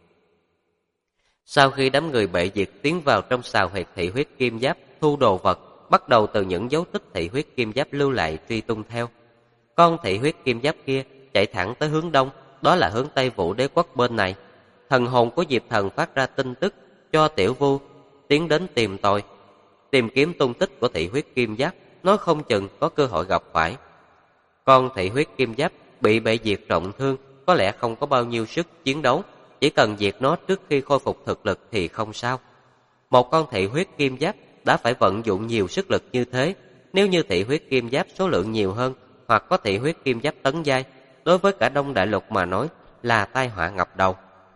Sau khi đám người Bệ Diệt tiến vào trong xào huyệt thị huyết kim giáp thu đồ vật, bắt đầu từ những dấu tích thị huyết kim giáp lưu lại truy tung theo. Con thị huyết kim giáp kia chạy thẳng tới hướng đông, đó là hướng Tây Vũ Đế quốc bên này. Thần hồn của Diệp Thần phát ra tin tức cho Tiểu Vu tiến đến tìm tôi, tìm kiếm tung tích của thị huyết kim giáp, nói không chừng có cơ hội gặp phải. Con thị huyết kim giáp bị Bệ Diệt trọng thương, có lẽ không có bao nhiêu sức chiến đấu, chỉ cần diệt nó trước khi khôi phục thực lực thì không sao. Một con thị huyết kim giáp đã phải vận dụng nhiều sức lực như thế, nếu như thị huyết kim giáp số lượng nhiều hơn, hoặc có thị huyết kim giáp tấn giai, đối với cả Đông Đại Lục mà nói là tai họa ngập đầu.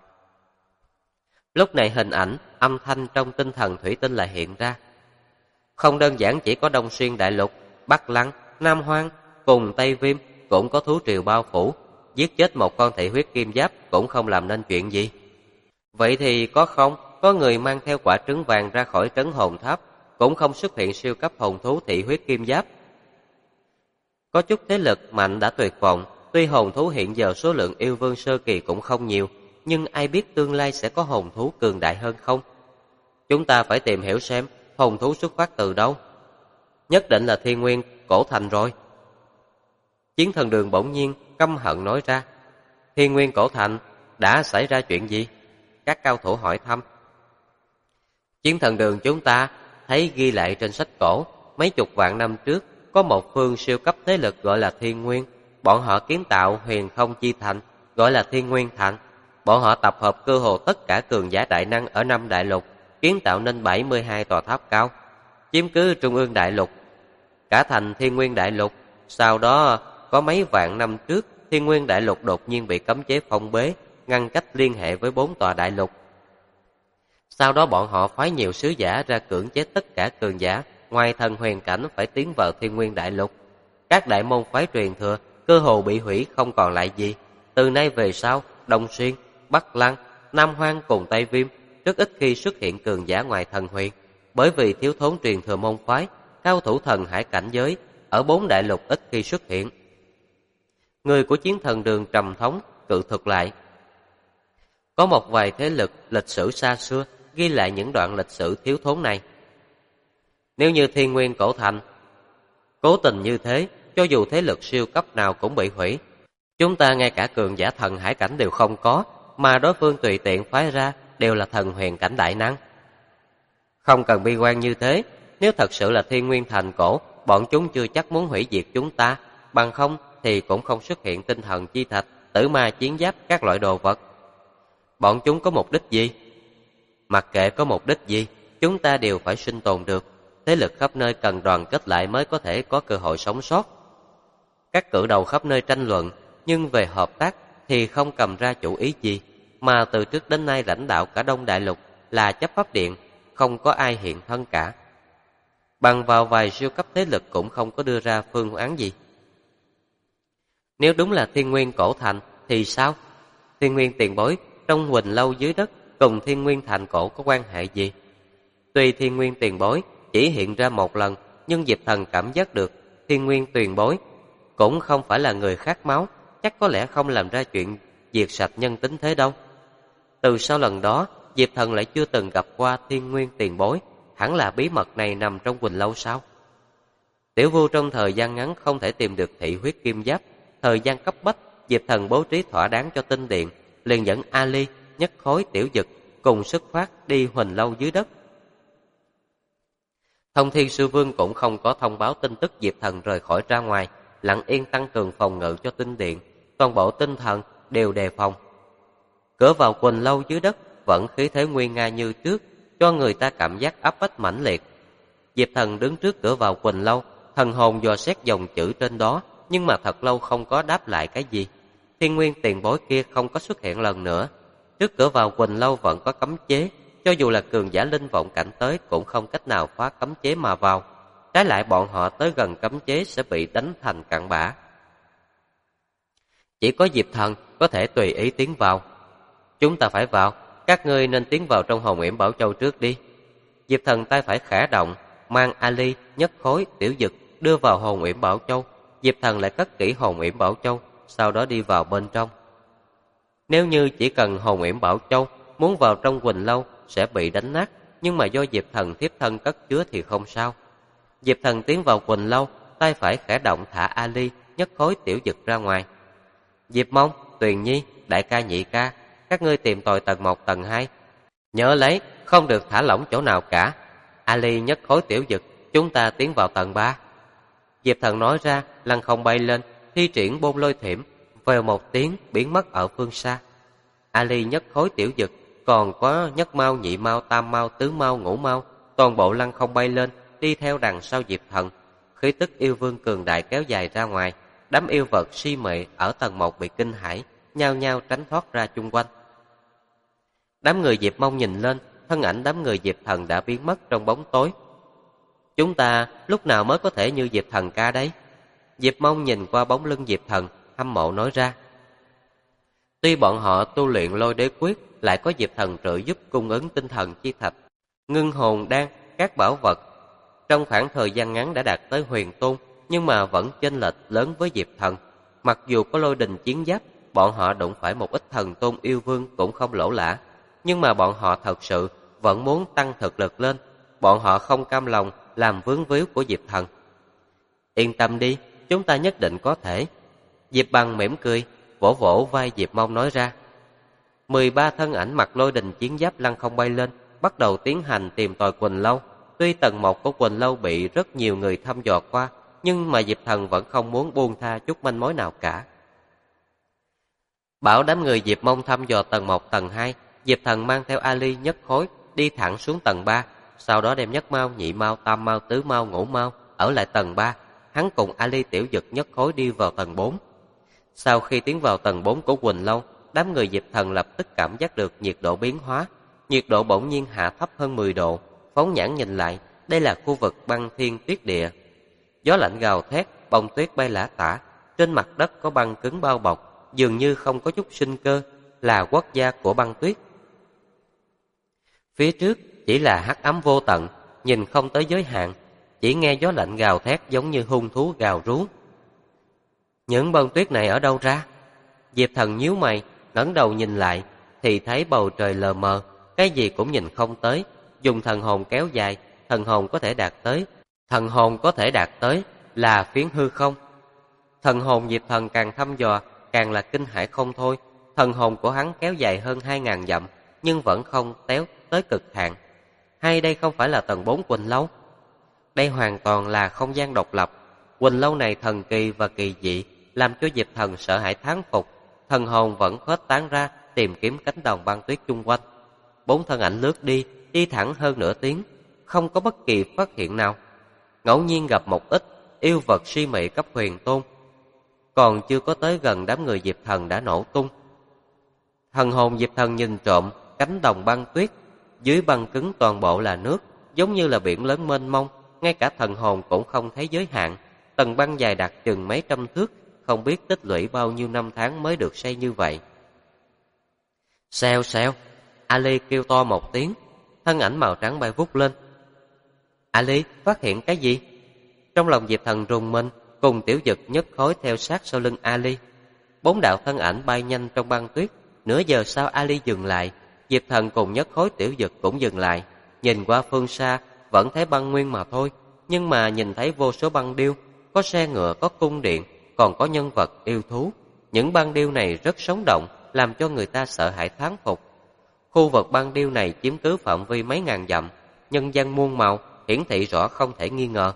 Lúc này hình ảnh, âm thanh trong tinh thần thủy tinh lại hiện ra. Không đơn giản chỉ có Đông Xuyên Đại Lục, Bắc Lăng, Nam Hoang cùng Tây Viêm cũng có thú triều bao phủ, giết chết một con thị huyết kim giáp cũng không làm nên chuyện gì. Vậy thì có người mang theo quả trứng vàng ra khỏi trấn hồn tháp, cũng không xuất hiện siêu cấp hồn thú thị huyết kim giáp. Có chút thế lực mạnh đã tuyệt vọng, tuy hồn thú hiện giờ số lượng yêu vương sơ kỳ cũng không nhiều, nhưng ai biết tương lai sẽ có hồn thú cường đại hơn không? Chúng ta phải tìm hiểu xem hồn thú xuất phát từ đâu. Nhất định là Thiên Nguyên Cổ Thành rồi. Chiến Thần Đường bỗng nhiên căm hận nói ra. Thiên Nguyên Cổ Thành đã xảy ra chuyện gì? Các cao thủ hỏi thăm. Chiến Thần Đường chúng ta thấy ghi lại trên sách cổ, mấy chục vạn năm trước có một phương siêu cấp thế lực gọi là Thiên Nguyên. Bọn họ kiến tạo huyền không chi thành, gọi là Thiên Nguyên Thành. Bọn họ tập hợp cơ hồ tất cả cường giả đại năng ở 5 đại lục, kiến tạo nên 72 tòa tháp cao, chiếm cứ trung ương đại lục, cả thành Thiên Nguyên Đại Lục. Sau đó có mấy vạn năm trước, Thiên Nguyên Đại Lục đột nhiên bị cấm chế phong bế, ngăn cách liên hệ với 4 tòa đại lục. Sau đó bọn họ phái nhiều sứ giả ra cưỡng chế tất cả cường giả ngoài thần huyền cảnh phải tiến vào Thiên Nguyên Đại Lục. Các đại môn phái truyền thừa cơ hồ bị hủy không còn lại gì. Từ nay về sau, Đông Xuyên, Bắc Lăng, Nam Hoang cùng Tây Viêm rất ít khi xuất hiện cường giả ngoài thần huyền, bởi vì thiếu thốn truyền thừa môn phái, cao thủ thần hải cảnh giới ở 4 đại lục ít khi xuất hiện. Người của Chiến Thần Đường trầm thống cự thuật lại. Có một vài thế lực lịch sử xa xưa ghi lại những đoạn lịch sử thiếu thốn này. Nếu như Thiên Nguyên Cổ Thành cố tình như thế, cho dù thế lực siêu cấp nào cũng bị hủy. Chúng ta ngay cả cường giả thần hải cảnh đều không có, mà đối phương tùy tiện phái ra đều là thần huyền cảnh đại năng. Không cần bi quan như thế, nếu thật sự là Thiên Nguyên Thành cổ, bọn chúng chưa chắc muốn hủy diệt chúng ta, bằng không thì cũng không xuất hiện tinh thần chi thạch, tử ma chiến giáp các loại đồ vật. Bọn chúng có mục đích gì? Mặc kệ có mục đích gì, chúng ta đều phải sinh tồn được. Thế lực khắp nơi cần đoàn kết lại mới có thể có cơ hội sống sót. Các cự đầu khắp nơi tranh luận, nhưng về hợp tác thì không cầm ra chủ ý gì, mà từ trước đến nay lãnh đạo cả Đông Đại Lục là chấp pháp điện, không có ai hiện thân cả. Bằng vào vài siêu cấp thế lực cũng không có đưa ra phương án gì. Nếu đúng là Thiên Nguyên Cổ Thành thì sao? Thiên Nguyên tiền bối trong Huỳnh Lâu dưới đất cùng Thiên Nguyên Thành cổ có quan hệ gì? Tuy Thiên Nguyên tiền bối chỉ hiện ra một lần, nhưng Diệp Thần cảm giác được Thiên Nguyên tiền bối cũng không phải là người khát máu, chắc có lẽ không làm ra chuyện diệt sạch nhân tính thế đâu. Từ sau lần đó, Diệp Thần lại chưa từng gặp qua Thiên Nguyên tiền bối, hẳn là bí mật này nằm trong Huỳnh Lâu sao? Tiểu Vu trong thời gian ngắn không thể tìm được thị huyết kim giáp, thời gian cấp bách, Diệp Thần bố trí thỏa đáng cho tinh điện, liền dẫn Ali, Nhất Khối, Tiểu Dực cùng xuất phát đi Huỳnh Lâu dưới đất. Thông Thiên Sư Vương cũng không có thông báo tin tức Diệp Thần rời khỏi ra ngoài, lặng yên tăng cường phòng ngự cho tinh điện, toàn bộ tinh thần đều đề phòng. Cửa vào Huỳnh Lâu dưới đất vẫn khí thế nguyên nga như trước, cho người ta cảm giác áp bách mãnh liệt. Diệp Thần đứng trước cửa vào Huỳnh Lâu, thần hồn dò xét dòng chữ trên đó, nhưng mà thật lâu không có đáp lại cái gì. Thiên Nguyên tiền bối kia không có xuất hiện lần nữa. Trước cửa vào Huỳnh Lâu vẫn có cấm chế, cho dù là cường giả linh vọng cảnh tới cũng không cách nào phá cấm chế mà vào. Trái lại bọn họ tới gần cấm chế sẽ bị đánh thành cặn bã. Chỉ có Diệp Thần có thể tùy ý tiến vào. Chúng ta phải vào, các ngươi nên tiến vào trong Hồn Yểm Bảo Châu trước đi. Diệp Thần tay phải khẽ động, mang Ali, Nhất Khối, Tiểu Dực đưa vào Hồn Yểm Bảo Châu. Diệp Thần lại cất kỹ Hồn Yểm Bảo Châu, sau đó đi vào bên trong. Nếu như chỉ cần Hồn Yểm Bảo Châu, muốn vào trong Huỳnh Lâu sẽ bị đánh nát, nhưng mà do Diệp Thần thiếp thân cất chứa thì không sao. Diệp Thần tiến vào Huỳnh Lâu, tay phải khẽ động thả Ali, Nhất Khối, Tiểu Dực ra ngoài. Diệp Mông, Tuyền Nhi, đại ca nhị ca, các ngươi tìm tòi tầng 1, tầng 2. Nhớ lấy, không được thả lỏng chỗ nào cả. Ali, Nhất Khối, Tiểu Dực, chúng ta tiến vào tầng 3. Diệp Thần nói ra, lăng không bay lên, thi triển Bôn Lôi Thiểm, vèo một tiếng biến mất ở phương xa. Ali, Nhất Khối, Tiểu Dực, còn có Nhất Mao, Nhị Mao, Tam Mao, Tứ Mao, Ngũ Mao, toàn bộ lăng không bay lên, đi theo đằng sau Diệp Thần. Khí tức yêu vương cường đại kéo dài ra ngoài, đám yêu vật si mệ ở tầng 1 bị kinh hãi, nhao nhao tránh thoát ra chung quanh. Đám người Diệp Mông nhìn lên, thân ảnh đám người Diệp Thần đã biến mất trong bóng tối. Chúng ta lúc nào mới có thể như Diệp Thần ca đấy? Diệp Mông nhìn qua bóng lưng Diệp Thần, hâm mộ nói ra. Tuy bọn họ tu luyện Lôi Đế Quyết, lại có Diệp Thần trợ giúp cung ứng tinh thần chi thạch, ngưng hồn đan, các bảo vật. Trong khoảng thời gian ngắn đã đạt tới huyền tôn, nhưng mà vẫn chênh lệch lớn với Diệp Thần. Mặc dù có Lôi Đình chiến giáp, bọn họ đụng phải một ít thần tôn yêu vương cũng không lỗ lã. Nhưng mà bọn họ thật sự vẫn muốn tăng thực lực lên. Bọn họ không cam lòng làm vướng víu của Diệp Thần. Yên tâm đi, chúng ta nhất định có thể. Diệp Bằng mỉm cười, vỗ vỗ vai Diệp Mông nói ra. 13 thân ảnh mặc Lôi Đình chiến giáp lăng không bay lên, bắt đầu tiến hành tìm tòi Huỳnh Lâu. Tuy tầng 1 của Huỳnh Lâu bị rất nhiều người thăm dò qua, nhưng mà Diệp Thần vẫn không muốn buông tha chút manh mối nào cả. Bảo đám người Diệp Mông thăm dò tầng 1, tầng 2, Diệp Thần mang theo Ali, Nhất Khối đi thẳng xuống tầng 3, sau đó đem Nhất Mao, Nhị Mao, Tam Mao, Tứ Mao, Ngũ Mao ở lại tầng 3. Hắn cùng Ali, Tiểu Dực, Nhất Khối đi vào tầng 4. Sau khi tiến vào tầng 4 của Huỳnh Lâu, đám người Diệp Thần lập tức cảm giác được nhiệt độ biến hóa. Nhiệt độ bỗng nhiên hạ thấp hơn 10 độ. Phóng nhãn nhìn lại, đây là khu vực băng thiên tuyết địa. Gió lạnh gào thét, bông tuyết bay lả tả. Trên mặt đất có băng cứng bao bọc, dường như không có chút sinh cơ, là quốc gia của băng tuyết. Phía trước chỉ là hắc ám vô tận, nhìn không tới giới hạn, chỉ nghe gió lạnh gào thét giống như hung thú gào rú. Những bông tuyết này ở đâu ra? Diệp Thần nhíu mày, ngẩng đầu nhìn lại, thì thấy bầu trời lờ mờ, cái gì cũng nhìn không tới. Dùng thần hồn kéo dài, thần hồn có thể đạt tới là phiến hư không. Thần hồn Diệp Thần càng thăm dò, càng là kinh hãi không thôi. Thần hồn của hắn kéo dài hơn 2000 dặm, nhưng vẫn không téo tới cực hạn. Hay đây không phải là tầng 4 Huỳnh Lâu? Đây hoàn toàn là không gian độc lập. Huỳnh Lâu này thần kỳ và kỳ dị, làm cho Diệp Thần sợ hãi thán phục. Thần hồn vẫn khuếch tán ra, tìm kiếm cánh đồng băng tuyết chung quanh. 4 thân ảnh lướt đi, đi thẳng hơn nửa tiếng, không có bất kỳ phát hiện nào. Ngẫu nhiên gặp một ít yêu vật si mị cấp huyền tôn, còn chưa có tới gần đám người Diệp Thần đã nổ tung. Thần hồn Diệp Thần nhìn trộm cánh đồng băng tuyết, dưới băng cứng toàn bộ là nước, giống như là biển lớn mênh mông, ngay cả thần hồn cũng không thấy giới hạn. Tầng băng dài đạt chừng mấy trăm thước, không biết tích lũy bao nhiêu năm tháng mới được xây như vậy. Xèo xèo, Ali kêu to một tiếng, thân ảnh màu trắng bay vút lên. Ali phát hiện cái gì? Trong lòng Diệp Thần rùng mình, cùng Tiểu Dực, Nhất Khối theo sát sau lưng Ali. 4 đạo thân ảnh bay nhanh trong băng tuyết. Nửa giờ sau Ali dừng lại, Diệp Thần cùng Nhất Khối, Tiểu Dực cũng dừng lại. Nhìn qua phương xa vẫn thấy băng nguyên mà thôi, nhưng mà nhìn thấy vô số băng điêu, có xe ngựa, có cung điện, còn có nhân vật yêu thú. Những băng điêu này rất sống động, làm cho người ta sợ hãi thán phục. Khu vực băng điêu này chiếm cứ phạm vi mấy ngàn dặm, nhân dân muôn màu, hiển thị rõ không thể nghi ngờ.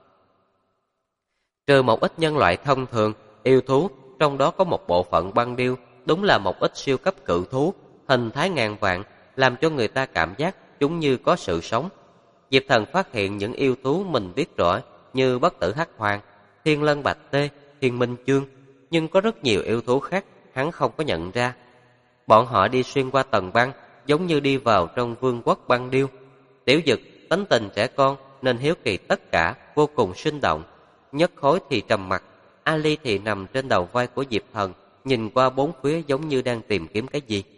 Trừ một ít nhân loại thông thường, yêu thú, trong đó có một bộ phận băng điêu, đúng là một ít siêu cấp cự thú, hình thái ngàn vạn, làm cho người ta cảm giác chúng như có sự sống. Diệp Thần phát hiện những yêu thú mình biết rõ như bất tử hắc hoàng, thiên lân bạch tê, thiên minh chương, nhưng có rất nhiều yêu thú khác hắn không có nhận ra. Bọn họ đi xuyên qua tầng băng, giống như đi vào trong vương quốc băng điêu. Tiểu Dực tính tình trẻ con nên hiếu kỳ tất cả, vô cùng sinh động. Nhất Khối thì trầm mặc, Ali thì nằm trên đầu vai của Diệp Thần, nhìn qua bốn phía giống như đang tìm kiếm cái gì.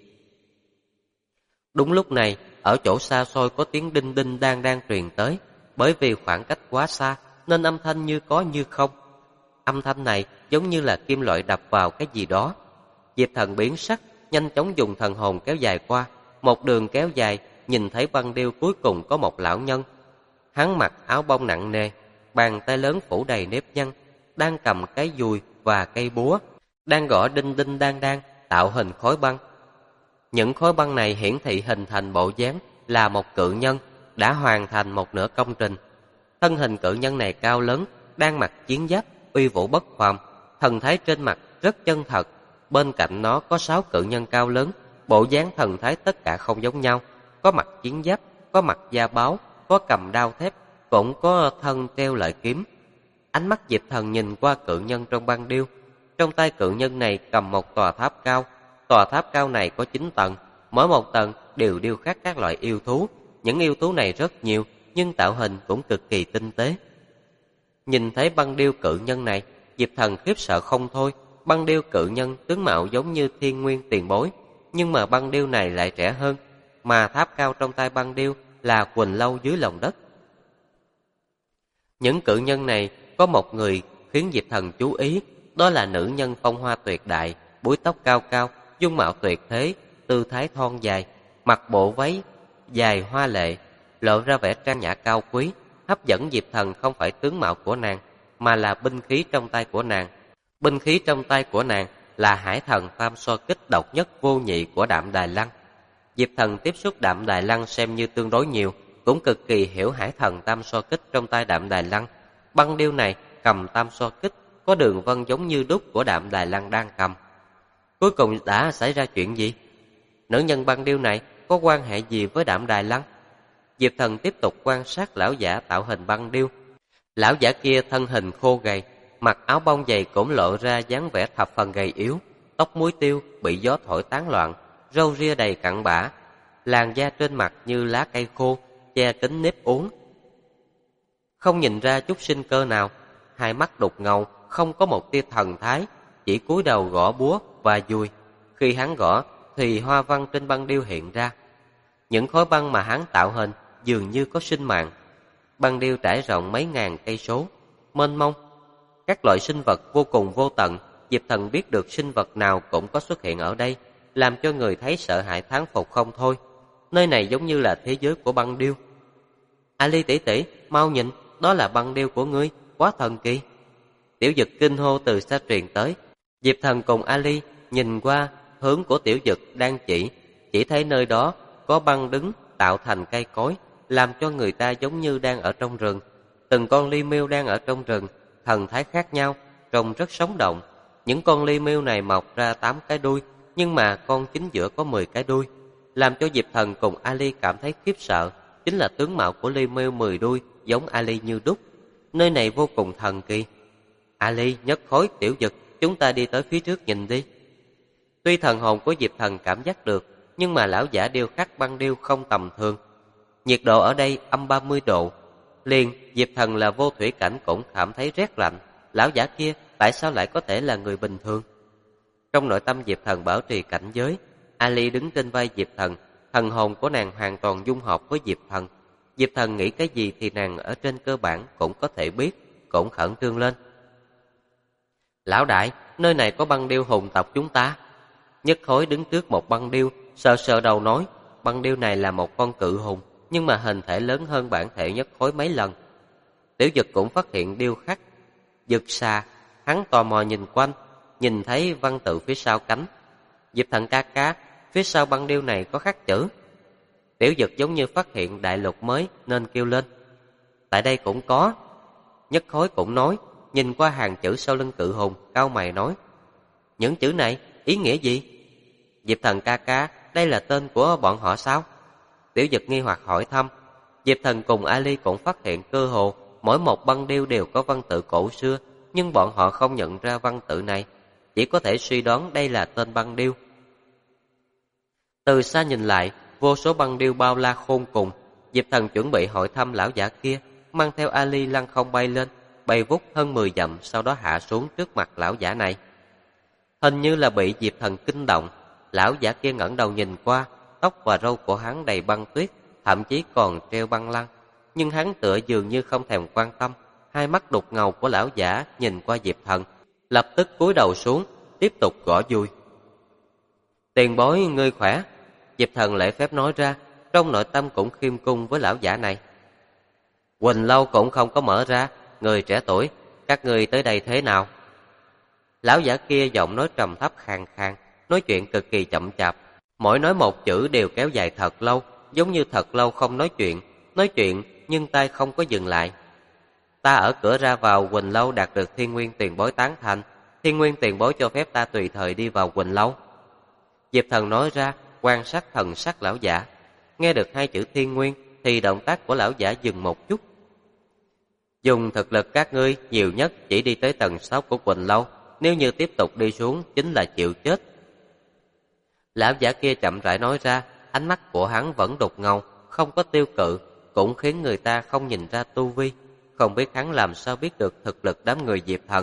Đúng lúc này, ở chỗ xa xôi có tiếng đinh đinh đang truyền tới, bởi vì khoảng cách quá xa nên âm thanh như có như không. Âm thanh này giống như là kim loại đập vào cái gì đó. Diệp Thần biến sắc, nhanh chóng dùng thần hồn kéo dài qua, một đường kéo dài, nhìn thấy băng điêu cuối cùng có một lão nhân. Hắn mặc áo bông nặng nề, bàn tay lớn phủ đầy nếp nhăn, đang cầm cái dùi và cây búa, đang gõ đinh đinh đang tạo hình khối băng. Những khối băng này hiển thị hình thành bộ dáng là một cự nhân đã hoàn thành một nửa công trình. Thân hình cự nhân này cao lớn, đang mặc chiến giáp, uy vũ bất phàm, thần thái trên mặt rất chân thật. Bên cạnh nó có 6 cự nhân cao lớn, bộ dáng thần thái tất cả không giống nhau, có mặc chiến giáp, có mặc da báo, có cầm đao thép, cũng có thân treo lợi kiếm. Ánh mắt Diệp Thần nhìn qua cự nhân trong băng điêu, trong tay cự nhân này cầm một tòa tháp cao. Tòa tháp cao này có 9 tầng, mỗi một tầng đều điêu khắc các loại yêu thú. Những yêu thú này rất nhiều, nhưng tạo hình cũng cực kỳ tinh tế. Nhìn thấy băng điêu cự nhân này, Diệp Thần khiếp sợ không thôi. Băng điêu cự nhân tướng mạo giống như thiên nguyên tiền bối, nhưng mà băng điêu này lại trẻ hơn, mà tháp cao trong tay băng điêu là quỳnh lâu dưới lòng đất. Những cự nhân này có một người khiến Diệp Thần chú ý, đó là nữ nhân phong hoa tuyệt đại, búi tóc cao cao, dung mạo tuyệt thế, tư thái thon dài, mặc bộ váy dài hoa lệ, lộ ra vẻ trang nhã cao quý. Hấp dẫn Diệp Thần không phải tướng mạo của nàng, mà là binh khí trong tay của nàng. Binh khí trong tay của nàng là hải thần tam so kích độc nhất vô nhị của Đạm Đài Lăng. Diệp Thần tiếp xúc Đạm Đài Lăng xem như tương đối nhiều, cũng cực kỳ hiểu hải thần tam so kích trong tay Đạm Đài Lăng. Băng điêu này cầm tam so kích, có đường vân giống như đúc của Đạm Đài Lăng đang cầm. Cuối cùng đã xảy ra chuyện gì? Nữ nhân băng điêu này có quan hệ gì với Đạm Đài Lăng? Diệp Thần tiếp tục quan sát lão giả tạo hình băng điêu. Lão giả kia thân hình khô gầy, mặc áo bông dày cũng lộ ra dáng vẻ thập phần gầy yếu, tóc muối tiêu bị gió thổi tán loạn, râu ria đầy cặn bã, làn da trên mặt như lá cây khô, che kín nếp uốn. Không nhìn ra chút sinh cơ nào, hai mắt đục ngầu, không có một tia thần thái, chỉ cúi đầu gõ búa và dùi. Khi hắn gõ thì hoa văn trên băng điêu hiện ra. Những khối băng mà hắn tạo hình dường như có sinh mạng. Băng điêu trải rộng mấy ngàn cây số, mênh mông. Các loại sinh vật vô cùng vô tận, Diệp Thần biết được sinh vật nào cũng có xuất hiện ở đây, làm cho người thấy sợ hãi thán phục không thôi. Nơi này giống như là thế giới của băng điêu. Ali tỷ tỷ, mau nhìn, đó là băng điêu của ngươi, quá thần kỳ. Tiểu Dực kinh hô từ xa truyền tới. Diệp Thần cùng Ali nhìn qua hướng của Tiểu Dực đang chỉ thấy nơi đó có băng đứng tạo thành cây cối, làm cho người ta giống như đang ở trong rừng. Từng con li miêu đang ở trong rừng, thần thái khác nhau, trông rất sống động. Những con li miêu này mọc ra 8 cái đuôi, nhưng mà con chính giữa có 10 cái đuôi. Làm cho Diệp Thần cùng Ali cảm thấy khiếp sợ, chính là tướng mạo của li miêu 10 đuôi, giống Ali như đúc. Nơi này vô cùng thần kỳ. Ali, Nhất Khối, Tiểu Dực, chúng ta đi tới phía trước nhìn đi. Tuy thần hồn của Diệp Thần cảm giác được, nhưng mà lão giả điêu khắc băng điêu không tầm thường. Nhiệt độ ở đây âm 30 độ. Liền Diệp Thần là vô thủy cảnh cũng cảm thấy rét lạnh. Lão giả kia tại sao lại có thể là người bình thường? Trong nội tâm Diệp Thần bảo trì cảnh giới. Ali đứng trên vai Diệp Thần, thần hồn của nàng hoàn toàn dung hợp với Diệp Thần. Diệp Thần nghĩ cái gì thì nàng ở trên cơ bản cũng có thể biết, cũng khẩn trương lên. Lão đại, nơi này có băng điêu hùng tộc chúng ta. Nhất Khối đứng trước một băng điêu, sờ sờ đầu nói, băng điêu này là một con cự hùng, nhưng mà hình thể lớn hơn bản thể Nhất Khối mấy lần. Tiểu Dực cũng phát hiện điêu khắc Dực xà, hắn tò mò nhìn quanh, nhìn thấy văn tự phía sau cánh. Diệp Thần ca ca, phía sau băng điêu này có khắc chữ. Tiểu Dực giống như phát hiện đại lục mới nên kêu lên. Tại đây cũng có. Nhất Khối cũng nói, nhìn qua hàng chữ sau lưng cự hùng, cau mày nói. Những chữ này, ý nghĩa gì? Diệp Thần ca ca, đây là tên của bọn họ sao? Tiểu Dực nghi hoặc hỏi thăm. Diệp Thần cùng Ali cũng phát hiện cơ hồ mỗi một băng điêu đều có văn tự cổ xưa, nhưng bọn họ không nhận ra văn tự này, chỉ có thể suy đoán đây là tên băng điêu. Từ xa nhìn lại, vô số băng điêu bao la khôn cùng. Diệp Thần chuẩn bị hỏi thăm lão giả kia, mang theo Ali lăng không bay lên, bay vút hơn 10 dặm, sau đó hạ xuống trước mặt lão giả này. Hình như là bị Diệp Thần kinh động, lão giả kia ngẩng đầu nhìn qua, tóc và râu của hắn đầy băng tuyết, thậm chí còn treo băng lăng, nhưng hắn tựa dường như không thèm quan tâm. Hai mắt đục ngầu của lão giả nhìn qua Diệp Thần, lập tức cúi đầu xuống, tiếp tục gõ dùi. Tiền bối ngươi khỏe? Diệp Thần lễ phép nói ra, trong nội tâm cũng khiêm cung với lão giả này. Quỳnh lâu cũng không có mở ra, người trẻ tuổi, các ngươi tới đây thế nào? Lão giả kia giọng nói trầm thấp khàn khàn, nói chuyện cực kỳ chậm chạp, mỗi nói một chữ đều kéo dài thật lâu, giống như thật lâu không nói chuyện nhưng tay không có dừng lại. Ta ở cửa ra vào Quỳnh lâu đạt được Thiên Nguyên tiền bối tán thành, Thiên Nguyên tiền bối cho phép ta tùy thời đi vào Quỳnh lâu. Diệp Thần nói ra, quan sát thần sắc lão giả. Nghe được hai chữ Thiên Nguyên thì động tác của lão giả dừng một chút. Dùng thực lực các ngươi nhiều nhất chỉ đi tới tầng 6 của Quỳnh lâu, nếu như tiếp tục đi xuống chính là chịu chết. Lão giả kia chậm rãi nói ra, ánh mắt của hắn vẫn đục ngầu, không có tiêu cự, cũng khiến người ta không nhìn ra tu vi. Không biết hắn làm sao biết được thực lực đám người Diệp Thần.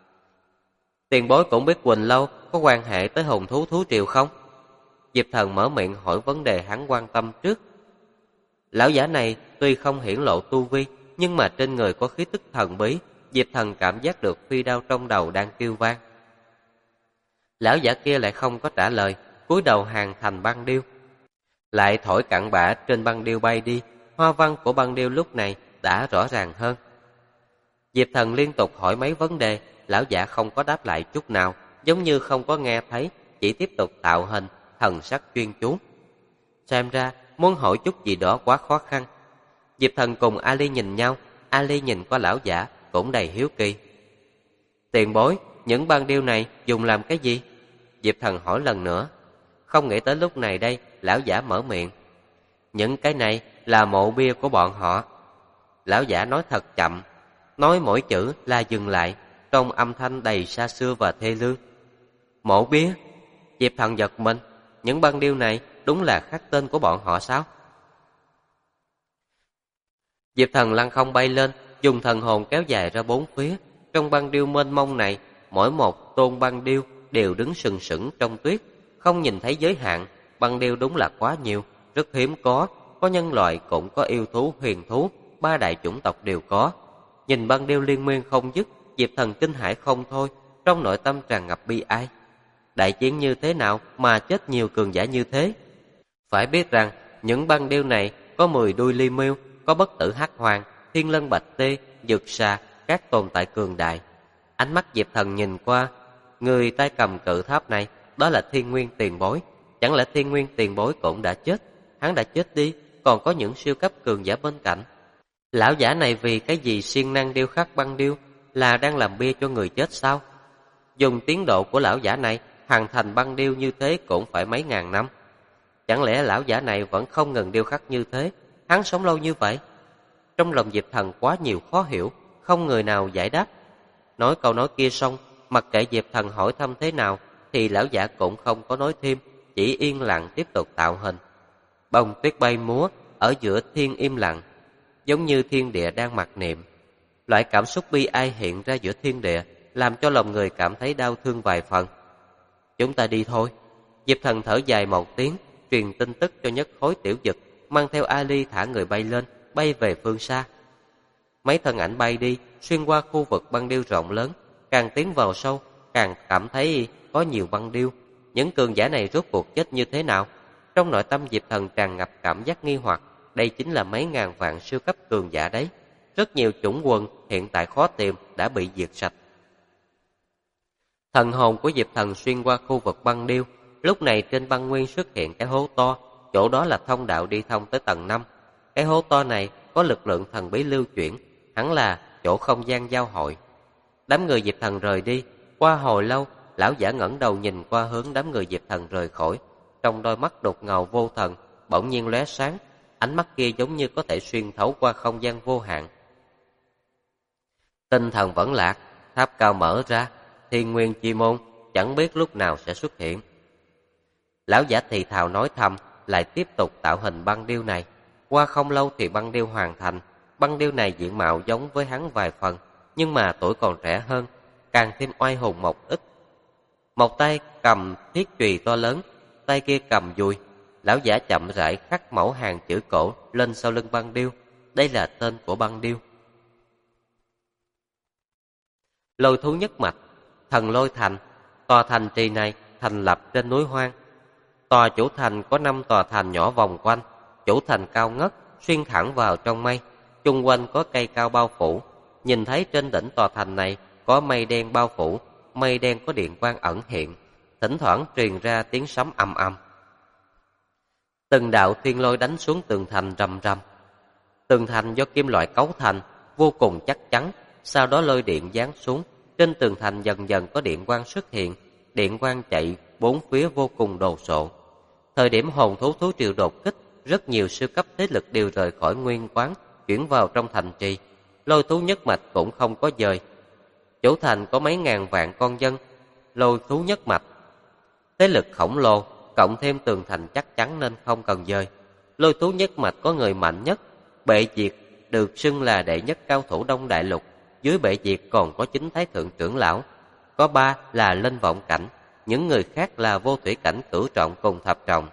Tiền bối cũng biết Quỳnh lâu có quan hệ tới hồn thú thú triều không? Diệp Thần mở miệng hỏi vấn đề hắn quan tâm trước. Lão giả này tuy không hiển lộ tu vi, nhưng mà trên người có khí tức thần bí. Diệp Thần cảm giác được phi đao trong đầu đang kêu vang. Lão giả kia lại không có trả lời, cúi đầu hàng thành băng điêu. Lại thổi cặn bã trên băng điêu bay đi, hoa văn của băng điêu lúc này đã rõ ràng hơn. Diệp Thần liên tục hỏi mấy vấn đề, lão giả không có đáp lại chút nào, giống như không có nghe thấy, chỉ tiếp tục tạo hình, thần sắc chuyên chú. Xem ra muốn hỏi chút gì đó quá khó khăn. Diệp Thần cùng Ali nhìn nhau, Ali nhìn qua lão giả cũng đầy hiếu kỳ. Tiền bối, những băng điêu này dùng làm cái gì? Diệp Thần hỏi lần nữa. Không nghĩ tới lúc này đây, lão giả mở miệng. Những cái này là mộ bia của bọn họ. Lão giả nói thật chậm, nói mỗi chữ là dừng lại, trong âm thanh đầy xa xưa và thê lương. Mộ bia? Diệp Thần giật mình, những băng điêu này đúng là khắc tên của bọn họ sao? Diệp Thần lăng không bay lên, dùng thần hồn kéo dài ra bốn phía. Trong băng điêu mênh mông này, mỗi một tôn băng điêu đều đứng sừng sững trong tuyết, không nhìn thấy giới hạn. Băng điêu đúng là quá nhiều, rất hiếm có nhân loại cũng có yêu thú, huyền thú, ba đại chủng tộc đều có. Nhìn băng điêu liên miên không dứt, Diệp Thần kinh hãi không thôi, trong nội tâm tràn ngập bi ai. Đại chiến như thế nào mà chết nhiều cường giả như thế? Phải biết rằng những băng điêu này có 10 đuôi li miêu, có bất tử hắc hoàng, thiên lân bạch tê, dược xà, các tồn tại cường đại. Ánh mắt Diệp Thần nhìn qua, người tay cầm cự tháp này, đó là Thiên Nguyên tiền bối. Chẳng lẽ Thiên Nguyên tiền bối cũng đã chết? Hắn đã chết đi, còn có những siêu cấp cường giả bên cạnh. Lão giả này vì cái gì siêng năng điêu khắc băng điêu, là đang làm bia cho người chết sao? Dùng tiến độ của lão giả này, hoàn thành băng điêu như thế cũng phải mấy ngàn năm. Chẳng lẽ lão giả này vẫn không ngừng điêu khắc như thế? Hắn sống lâu như vậy? Trong lòng Diệp Thần quá nhiều khó hiểu, không người nào giải đáp. Nói câu nói kia xong, mặc kệ Diệp Thần hỏi thăm thế nào, thì lão giả cũng không có nói thêm, chỉ yên lặng tiếp tục tạo hình. Bông tuyết bay múa, ở giữa thiên im lặng, giống như thiên địa đang mặc niệm. Loại cảm xúc bi ai hiện ra giữa thiên địa, làm cho lòng người cảm thấy đau thương vài phần. Chúng ta đi thôi. Diệp Thần thở dài một tiếng, truyền tin tức cho Nhất Khối Tiểu Dực, mang theo Ali thả người bay lên, bay về phương xa. Mấy thân ảnh bay đi, xuyên qua khu vực băng điêu rộng lớn, càng tiến vào sâu, càng cảm thấy có nhiều băng điêu. Những cường giả này rốt cuộc chết như thế nào? Trong nội tâm Diệp Thần tràn ngập cảm giác nghi hoặc, đây chính là mấy ngàn vạn siêu cấp cường giả đấy. Rất nhiều chủng quần hiện tại khó tìm đã bị diệt sạch. Thần hồn của Diệp Thần xuyên qua khu vực băng điêu. Lúc này trên băng nguyên xuất hiện cái hố to, chỗ đó là thông đạo đi thông tới tầng 5. Cái hố to này có lực lượng thần bí lưu chuyển, hẳn là chỗ không gian giao hội. Đám người Diệp Thần rời đi. Qua hồi lâu, lão giả ngẩng đầu nhìn qua hướng đám người Diệp Thần rời khỏi. Trong đôi mắt đục ngầu vô thần bỗng nhiên lóe sáng, ánh mắt kia giống như có thể xuyên thấu qua không gian vô hạn. Tinh thần vẫn lạc, tháp cao mở ra, thiên nguyên chi môn chẳng biết lúc nào sẽ xuất hiện. Lão giả thì thào nói thầm, lại tiếp tục tạo hình băng điêu này. Qua không lâu thì băng điêu hoàn thành. Băng điêu này diện mạo giống với hắn vài phần, nhưng mà tuổi còn trẻ hơn, càng thêm oai hùng một ít. Một tay cầm thiết chùy to lớn, tay kia cầm dùi. Lão giả chậm rãi khắc mẫu hàng chữ cổ lên sau lưng băng điêu. Đây là tên của băng điêu. Lôi thú nhất mạch, thần lôi thành. Tòa thành trì này thành lập trên núi hoang. Tòa chủ thành có 5 tòa thành nhỏ vòng quanh. Chủ thành cao ngất, xuyên thẳng vào trong mây. Chung quanh có cây cao bao phủ. Nhìn thấy trên đỉnh tòa thành này có mây đen bao phủ. Mây đen có điện quang ẩn hiện, thỉnh thoảng truyền ra tiếng sấm ầm ầm. Từng đạo thiên lôi đánh xuống tường thành rầm rầm. Tường thành do kim loại cấu thành, vô cùng chắc chắn. Sau đó lôi điện giáng xuống, trên tường thành dần dần có điện quang xuất hiện. Điện quang chạy bốn phía vô cùng đồ sộ. Thời điểm hồn thú thú triều đột kích, rất nhiều siêu cấp thế lực đều rời khỏi nguyên quán, chuyển vào trong thành trì. Lôi thú nhất mạch cũng không có dời. Chủ thành có mấy ngàn vạn con dân, lôi thú nhất mạch. Thế lực khổng lồ, cộng thêm tường thành chắc chắn nên không cần dời. Lôi thú nhất mạch có người mạnh nhất, Bệ Diệt được xưng là đệ nhất cao thủ Đông Đại Lục. Dưới Bệ Diệt còn có 9 thái thượng trưởng lão, có 3 là Linh Vọng Cảnh, những người khác là Vô Thủy Cảnh, Cửu Trọng cùng Thập Trọng.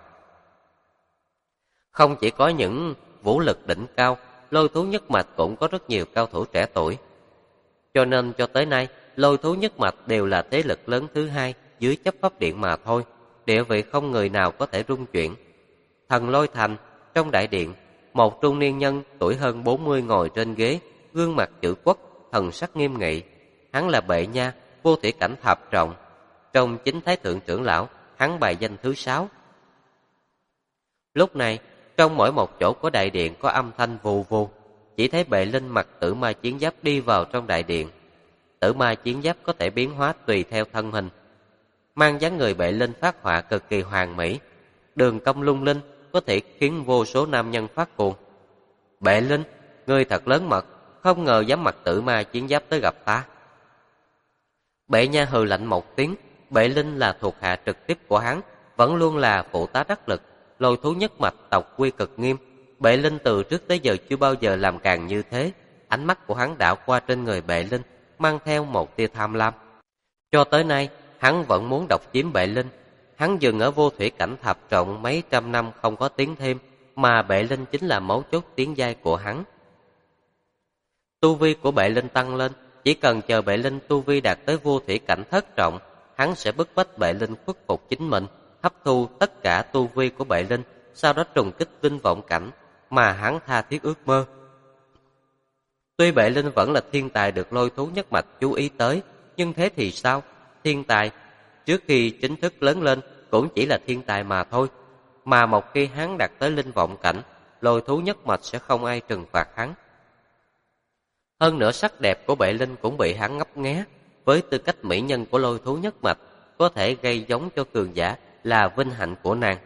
Không chỉ có những vũ lực đỉnh cao, lôi thú nhất mạch cũng có rất nhiều cao thủ trẻ tuổi. Cho nên cho tới nay, lôi thú nhất mạch đều là thế lực lớn thứ hai dưới chấp pháp điện mà thôi, địa vị không người nào có thể rung chuyển. Thần lôi thành, trong đại điện, một trung niên nhân tuổi hơn 40 ngồi trên ghế, gương mặt chữ quốc, thần sắc nghiêm nghị. Hắn là Bệ Nha, Vô Thủy Cảnh Thập Trọng. Trong 9 thái thượng trưởng lão, hắn bài danh thứ 6. Lúc này, trong mỗi một chỗ của đại điện có âm thanh vù vù. Chỉ thấy Bệ Linh mặc tử ma chiến giáp đi vào trong đại điện. Tử ma chiến giáp có thể biến hóa tùy theo thân hình. Mang dáng người Bệ Linh phát họa cực kỳ hoàn mỹ. Đường cong lung linh có thể khiến vô số nam nhân phát cuồng. Bệ Linh, ngươi thật lớn mật, không ngờ dám mặc tử ma chiến giáp tới gặp ta. Bệ Nha hừ lạnh một tiếng. Bệ Linh là thuộc hạ trực tiếp của hắn, vẫn luôn là phụ tá đắc lực. Lôi thú nhất mạch tộc quy cực nghiêm. Bệ Linh từ trước tới giờ chưa bao giờ làm càng như thế. Ánh mắt của hắn đảo qua trên người Bệ Linh, mang theo một tia tham lam. Cho tới nay, hắn vẫn muốn độc chiếm Bệ Linh. Hắn dừng ở Vô Thủy Cảnh Thập Trọng mấy trăm năm không có tiến thêm, mà Bệ Linh chính là mấu chốt tiến giai của hắn. Tu vi của Bệ Linh tăng lên, chỉ cần chờ Bệ Linh tu vi đạt tới Vô Thủy Cảnh Thất Trọng, hắn sẽ bức bách Bệ Linh khuất phục chính mình, hấp thu tất cả tu vi của Bệ Linh, sau đó trùng kích Linh Vọng Cảnh mà hắn tha thiết ước mơ. Tuy Bệ Linh vẫn là thiên tài được lôi thú nhất mạch chú ý tới, nhưng thế thì sao? Thiên tài trước khi chính thức lớn lên cũng chỉ là thiên tài mà thôi. Mà một khi hắn đạt tới Linh Vọng Cảnh, lôi thú nhất mạch sẽ không ai trừng phạt hắn. Hơn nữa sắc đẹp của Bệ Linh cũng bị hắn ngấp nghé. Với tư cách mỹ nhân của lôi thú nhất mạch, có thể gây giống cho cường giả là vinh hạnh của nàng.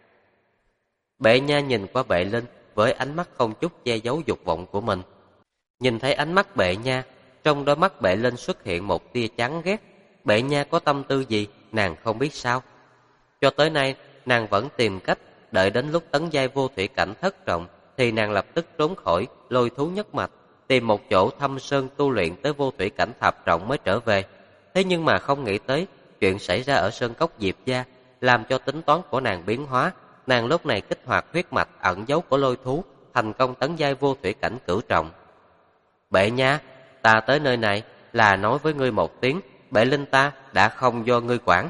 Bệ Nha nhìn qua Bệ Linh với ánh mắt không chút che giấu dục vọng của mình. Nhìn thấy ánh mắt Bệ Nha, trong đôi mắt Bệ Linh xuất hiện một tia chán ghét. Bệ Nha có tâm tư gì, nàng không biết sao. Cho tới nay, nàng vẫn tìm cách, đợi đến lúc tấn giai Vô Thủy Cảnh Thất Trọng, thì nàng lập tức trốn khỏi lôi thú nhất mạch, tìm một chỗ thâm sơn tu luyện tới Vô Thủy Cảnh Thập Trọng mới trở về. Thế nhưng mà không nghĩ tới, chuyện xảy ra ở Sơn Cốc Diệp Gia, làm cho tính toán của nàng biến hóa. Nàng lúc này kích hoạt huyết mạch ẩn giấu của lôi thú, thành công tấn giai Vô Thủy Cảnh Cửu Trọng. Bệ Nha, ta tới nơi này là nói với ngươi một tiếng, Bệ Linh ta đã không do ngươi quản.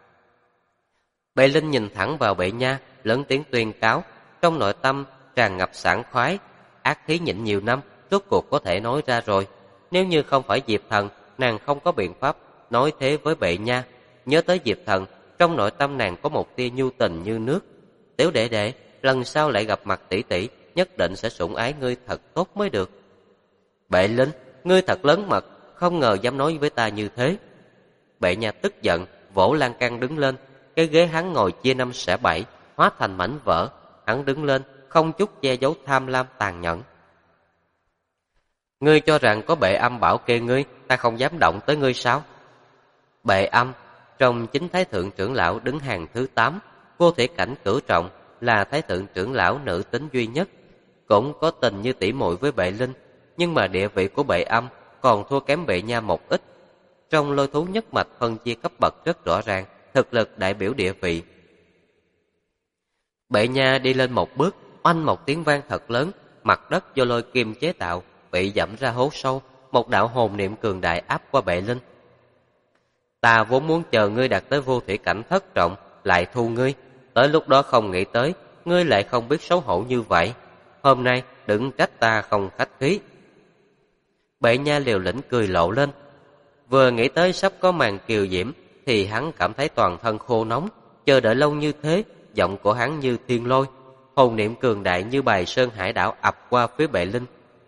Bệ Linh nhìn thẳng vào Bệ Nha, lớn tiếng tuyên cáo, trong nội tâm tràn ngập sảng khoái, ác khí nhịn nhiều năm, rốt cuộc có thể nói ra rồi. Nếu như không phải Diệp Thần, nàng không có biện pháp nói thế với bệ nha. Nhớ tới Diệp Thần, trong nội tâm nàng có một tia nhu tình như nước. Tiểu đệ đệ, lần sau lại gặp mặt tỷ tỷ, nhất định sẽ sủng ái ngươi thật tốt mới được. Bệ Linh, ngươi thật lớn mật, không ngờ dám nói với ta như thế. Bệ nha tức giận, vỗ lan can đứng lên, cái ghế hắn ngồi chia năm xẻ bảy, hóa thành mảnh vỡ. Hắn đứng lên, không chút che giấu tham lam tàn nhẫn. Ngươi cho rằng có bệ âm bảo kê ngươi, ta không dám động tới ngươi sao? Bệ âm, trong chính thái thượng trưởng lão đứng hàng thứ 8, Vô Thủy Cảnh Cửu Trọng là thái thượng trưởng lão nữ tính duy nhất, cũng có tình như tỷ muội với bệ Linh, nhưng mà địa vị của bệ âm còn thua kém bệ nha một ít. Trong Lôi Thú nhất mạch phân chia cấp bậc rất rõ ràng, thực lực đại biểu địa vị. Bệ nha đi lên một bước, oanh một tiếng vang thật lớn, mặt đất do lôi kim chế tạo bị dẫm ra hố sâu, một đạo hồn niệm cường đại áp qua bệ Linh. Ta vốn muốn chờ ngươi đạt tới Vô Thủy Cảnh thất trọng lại thu ngươi, tới lúc đó không nghĩ tới ngươi lại không biết xấu hổ như vậy. Hôm nay đừng trách ta không khách khí. Bệ nha liều lĩnh cười lộ lên. Vừa nghĩ tới sắp có màn kiều diễm thì hắn cảm thấy toàn thân khô nóng. Chờ đợi lâu như thế, giọng của hắn như thiên lôi, hồn niệm cường đại như bài sơn hải đảo ập qua phía bệ Linh.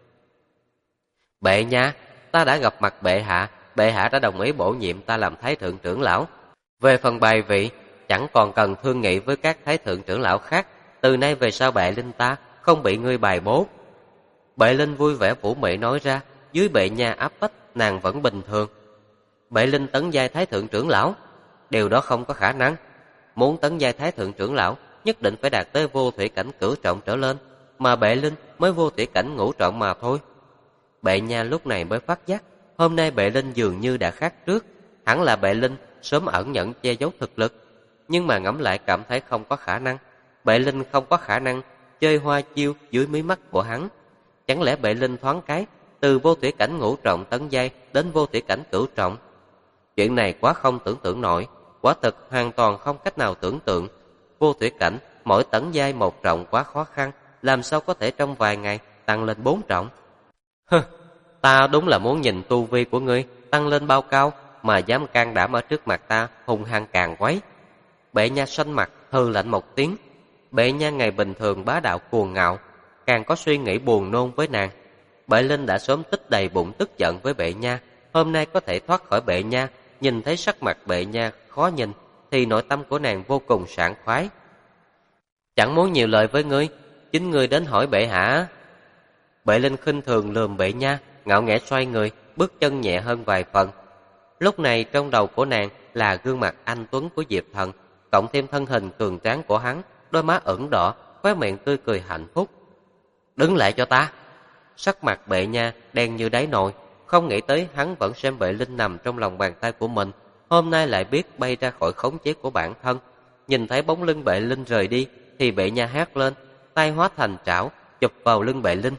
Bệ nha, ta đã gặp mặt bệ hạ đã đồng ý bổ nhiệm ta làm thái thượng trưởng lão. Về phần bài vị, chẳng còn cần thương nghị với các thái thượng trưởng lão khác. Từ nay về sau bệ Linh ta không bị ngươi bài bố. Bệ Linh vui vẻ vũ mị nói ra, dưới bệ nha áp bách nàng vẫn bình thường. Bệ Linh tấn giai thái thượng trưởng lão, điều đó không có khả năng. Muốn tấn giai thái thượng trưởng lão, nhất định phải đạt tới Vô Thủy Cảnh Cửu Trọng trở lên, mà bệ Linh mới Vô Thủy Cảnh Ngũ Trọng mà thôi. Bệ nha lúc này mới phát giác, hôm nay bệ Linh dường như đã khác trước. Hẳn là bệ Linh sớm ẩn nhận che giấu thực lực, nhưng mà ngẫm lại cảm thấy không có khả năng. Bệ Linh không có khả năng chơi hoa chiêu dưới mí mắt của hắn. Chẳng lẽ bệ Linh thoáng cái từ Vô Thủy Cảnh Ngũ Trọng tấn giai đến Vô Thủy Cảnh Cửu Trọng? Chuyện này quá không tưởng tượng nổi, quả thực hoàn toàn không cách nào tưởng tượng. Vô Thủy Cảnh mỗi tấn giai 1 trọng quá khó khăn, làm sao có thể trong vài ngày tăng lên 4 trọng? Ta đúng là muốn nhìn tu vi của ngươi tăng lên bao cao mà dám can đảm ở trước mặt ta hung hăng càng quấy. Bệ nha xanh mặt hừ lạnh một tiếng. Bệ nha ngày bình thường bá đạo cuồng ngạo, càng có suy nghĩ buồn nôn với nàng. Bệ Linh đã sớm tích đầy bụng tức giận với bệ nha, hôm nay có thể thoát khỏi bệ nha, nhìn thấy sắc mặt bệ nha khó nhìn thì nội tâm của nàng vô cùng sảng khoái. Chẳng muốn nhiều lời với ngươi, chính ngươi đến hỏi bệ hạ. Bệ Linh khinh thường lườm bệ nha, ngạo nghễ xoay người, bước chân nhẹ hơn vài phần. Lúc này trong đầu của nàng là gương mặt anh tuấn của Diệp Thần, cộng thêm thân hình cường tráng của hắn, đôi má ửng đỏ, khóe miệng tươi cười hạnh phúc. Đứng lại cho ta! Sắc mặt bệ nha đen như đáy nồi, không nghĩ tới hắn vẫn xem bệ Linh nằm trong lòng bàn tay của mình, hôm nay lại biết bay ra khỏi khống chế của bản thân. Nhìn thấy bóng lưng bệ Linh rời đi thì bệ nha hét lên, tay hóa thành trảo chụp vào lưng bệ Linh.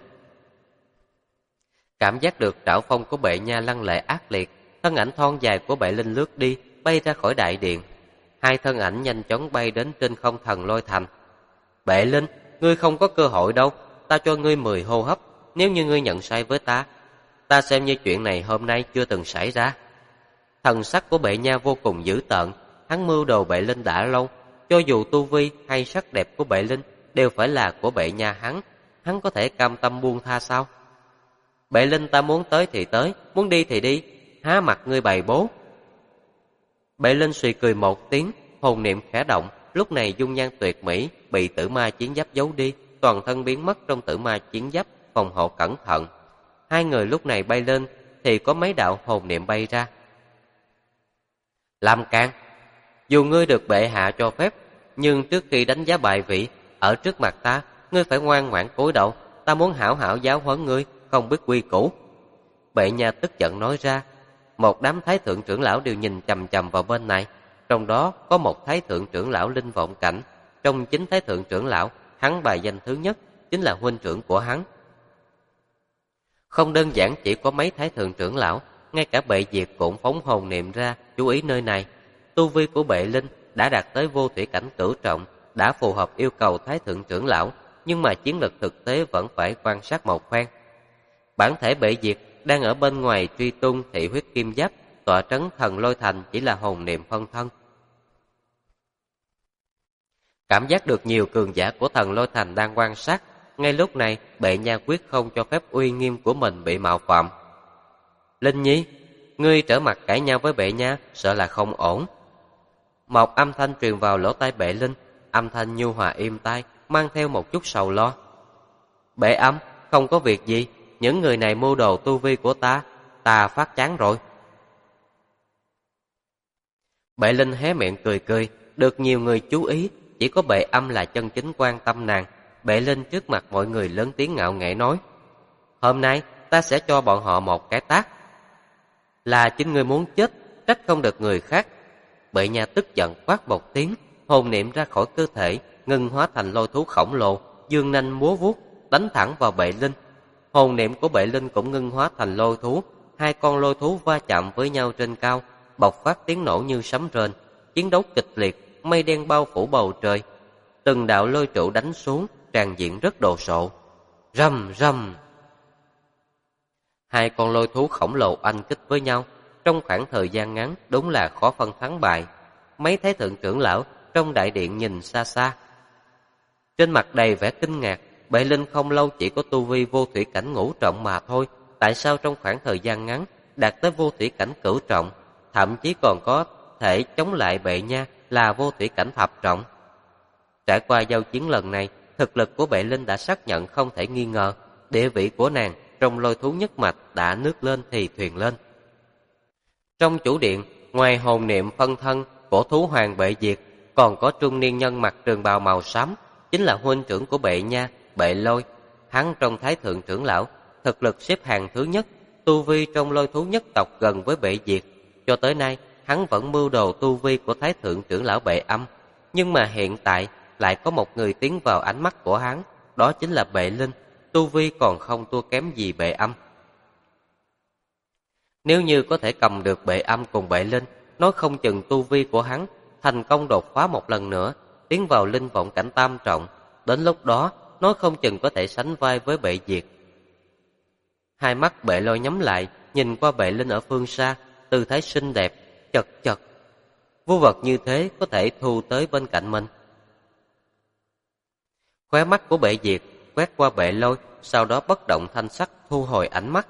Cảm giác được trảo phong của bệ nha lăng lệ ác liệt, thân ảnh thon dài của bệ Linh lướt đi, bay ra khỏi đại điện. Hai thân ảnh nhanh chóng bay đến trên không Thần Lôi Thành. Bệ Linh, ngươi không có cơ hội đâu, ta cho ngươi 10 hô hấp, nếu như ngươi nhận sai với ta xem như chuyện này hôm nay chưa từng xảy ra. Thần sắc của bệ nha vô cùng dữ tợn, hắn mưu đồ bệ Linh đã lâu, cho dù tu vi hay sắc đẹp của bệ Linh đều phải là của bệ nha hắn có thể cam tâm buông tha sao? Bệ Linh ta muốn tới thì tới, muốn đi thì đi, há mặt ngươi bày bố. Bệ Linh suy cười một tiếng, hồn niệm khẽ động, lúc này dung nhan tuyệt mỹ bị tử ma chiến giáp giấu đi, toàn thân biến mất trong tử ma chiến giáp, phòng hộ cẩn thận. Hai người lúc này bay lên thì có mấy đạo hồn niệm bay ra. Lam Can, dù ngươi được bệ hạ cho phép, nhưng trước khi đánh giá bài vị ở trước mặt ta, ngươi phải ngoan ngoãn cúi đầu, ta muốn hảo hảo giáo huấn ngươi, không biết quy củ. Bệ nha tức giận nói ra. Một đám thái thượng trưởng lão đều nhìn chằm chằm vào bên này, trong đó có một thái thượng trưởng lão linh vọng cảnh. Trong chính thái thượng trưởng lão, hắn bài danh thứ nhất chính là huynh trưởng của hắn. Không đơn giản chỉ có mấy thái thượng trưởng lão, ngay cả bệ diệt cũng phóng hồn niệm ra chú ý nơi này. Tu vi của bệ Linh đã đạt tới Vô Thủy Cảnh Cửu Trọng, đã phù hợp yêu cầu thái thượng trưởng lão, nhưng mà chiến lực thực tế vẫn phải quan sát một phen. Bản thể bệ diệt đang ở bên ngoài truy tung thị huyết kim giáp, tọa trấn thần lôi thành chỉ là hồn niệm phân thân. Cảm giác được nhiều cường giả của thần lôi thành đang quan sát. Ngay lúc này, Bệ Nha quyết không cho phép uy nghiêm của mình bị mạo phạm. Linh Nhi, ngươi trở mặt cãi nhau với Bệ Nha, sợ là không ổn. Một âm thanh truyền vào lỗ tai Bệ Linh, âm thanh nhu hòa êm tai, mang theo một chút sầu lo. Bệ Âm, không có việc gì, những người này mưu đồ tu vi của ta phát chán rồi. Bệ Linh hé miệng cười cười, được nhiều người chú ý, chỉ có Bệ Âm là chân chính quan tâm nàng. Bệ Linh trước mặt mọi người lớn tiếng ngạo nghễ nói: Hôm nay ta sẽ cho bọn họ một cái tát. Là chính ngươi muốn chết, trách không được người khác. Bệ Nha tức giận quát một tiếng, hồn niệm ra khỏi cơ thể, ngưng hóa thành lôi thú khổng lồ, dương nanh múa vuốt, đánh thẳng vào Bệ Linh. Hồn niệm của Bệ Linh cũng ngưng hóa thành lôi thú, hai con lôi thú va chạm với nhau trên cao, bộc phát tiếng nổ như sấm rền, chiến đấu kịch liệt, mây đen bao phủ bầu trời. Từng đạo lôi trụ đánh xuống, tràn diện rất đồ sộ. Rầm rầm. Hai con lôi thú khổng lồ oanh kích với nhau, trong khoảng thời gian ngắn đúng là khó phân thắng bại. Mấy thái thượng trưởng lão trong đại điện nhìn xa xa, trên mặt đầy vẻ kinh ngạc. Bệ Linh không lâu chỉ có tu vi vô thủy cảnh ngũ trọng mà thôi, tại sao trong khoảng thời gian ngắn đạt tới vô thủy cảnh cửu trọng, thậm chí còn có thể chống lại Bệ Nha là vô thủy cảnh thập trọng. Trải qua giao chiến lần này, thực lực của Bệ Linh đã xác nhận không thể nghi ngờ, địa vị của nàng trong lôi thú nhất mạch đã nước lên thì thuyền lên. Trong chủ điện, ngoài hồn niệm phân thân của thú hoàng Bệ Diệt, còn có trung niên nhân mặc trường bào màu xám, chính là huynh trưởng của Bệ Nha, Bệ Lôi. Hắn trong thái thượng trưởng lão, thực lực xếp hàng thứ nhất, tu vi trong lôi thú nhất tộc gần với Bệ Diệt. Cho tới nay, hắn vẫn mưu đồ tu vi của thái thượng trưởng lão Bệ Âm, nhưng mà hiện tại lại có một người tiến vào ánh mắt của hắn, đó chính là Bệ Linh, tu vi còn không thua kém gì Bệ Âm. Nếu như có thể cầm được Bệ Âm cùng Bệ Linh, nói không chừng tu vi của hắn thành công đột phá một lần nữa, tiến vào linh vọng cảnh tam trọng, đến lúc đó nói không chừng có thể sánh vai với Bệ Diệt. Hai mắt Bệ Lôi nhắm lại, nhìn qua Bệ Linh ở phương xa, tư thái xinh đẹp, chật chật. Vô vật như thế có thể thu tới bên cạnh mình. Khóe mắt của Bệ Diệt quét qua Bệ Lôi, sau đó bất động thanh sắc thu hồi ánh mắt.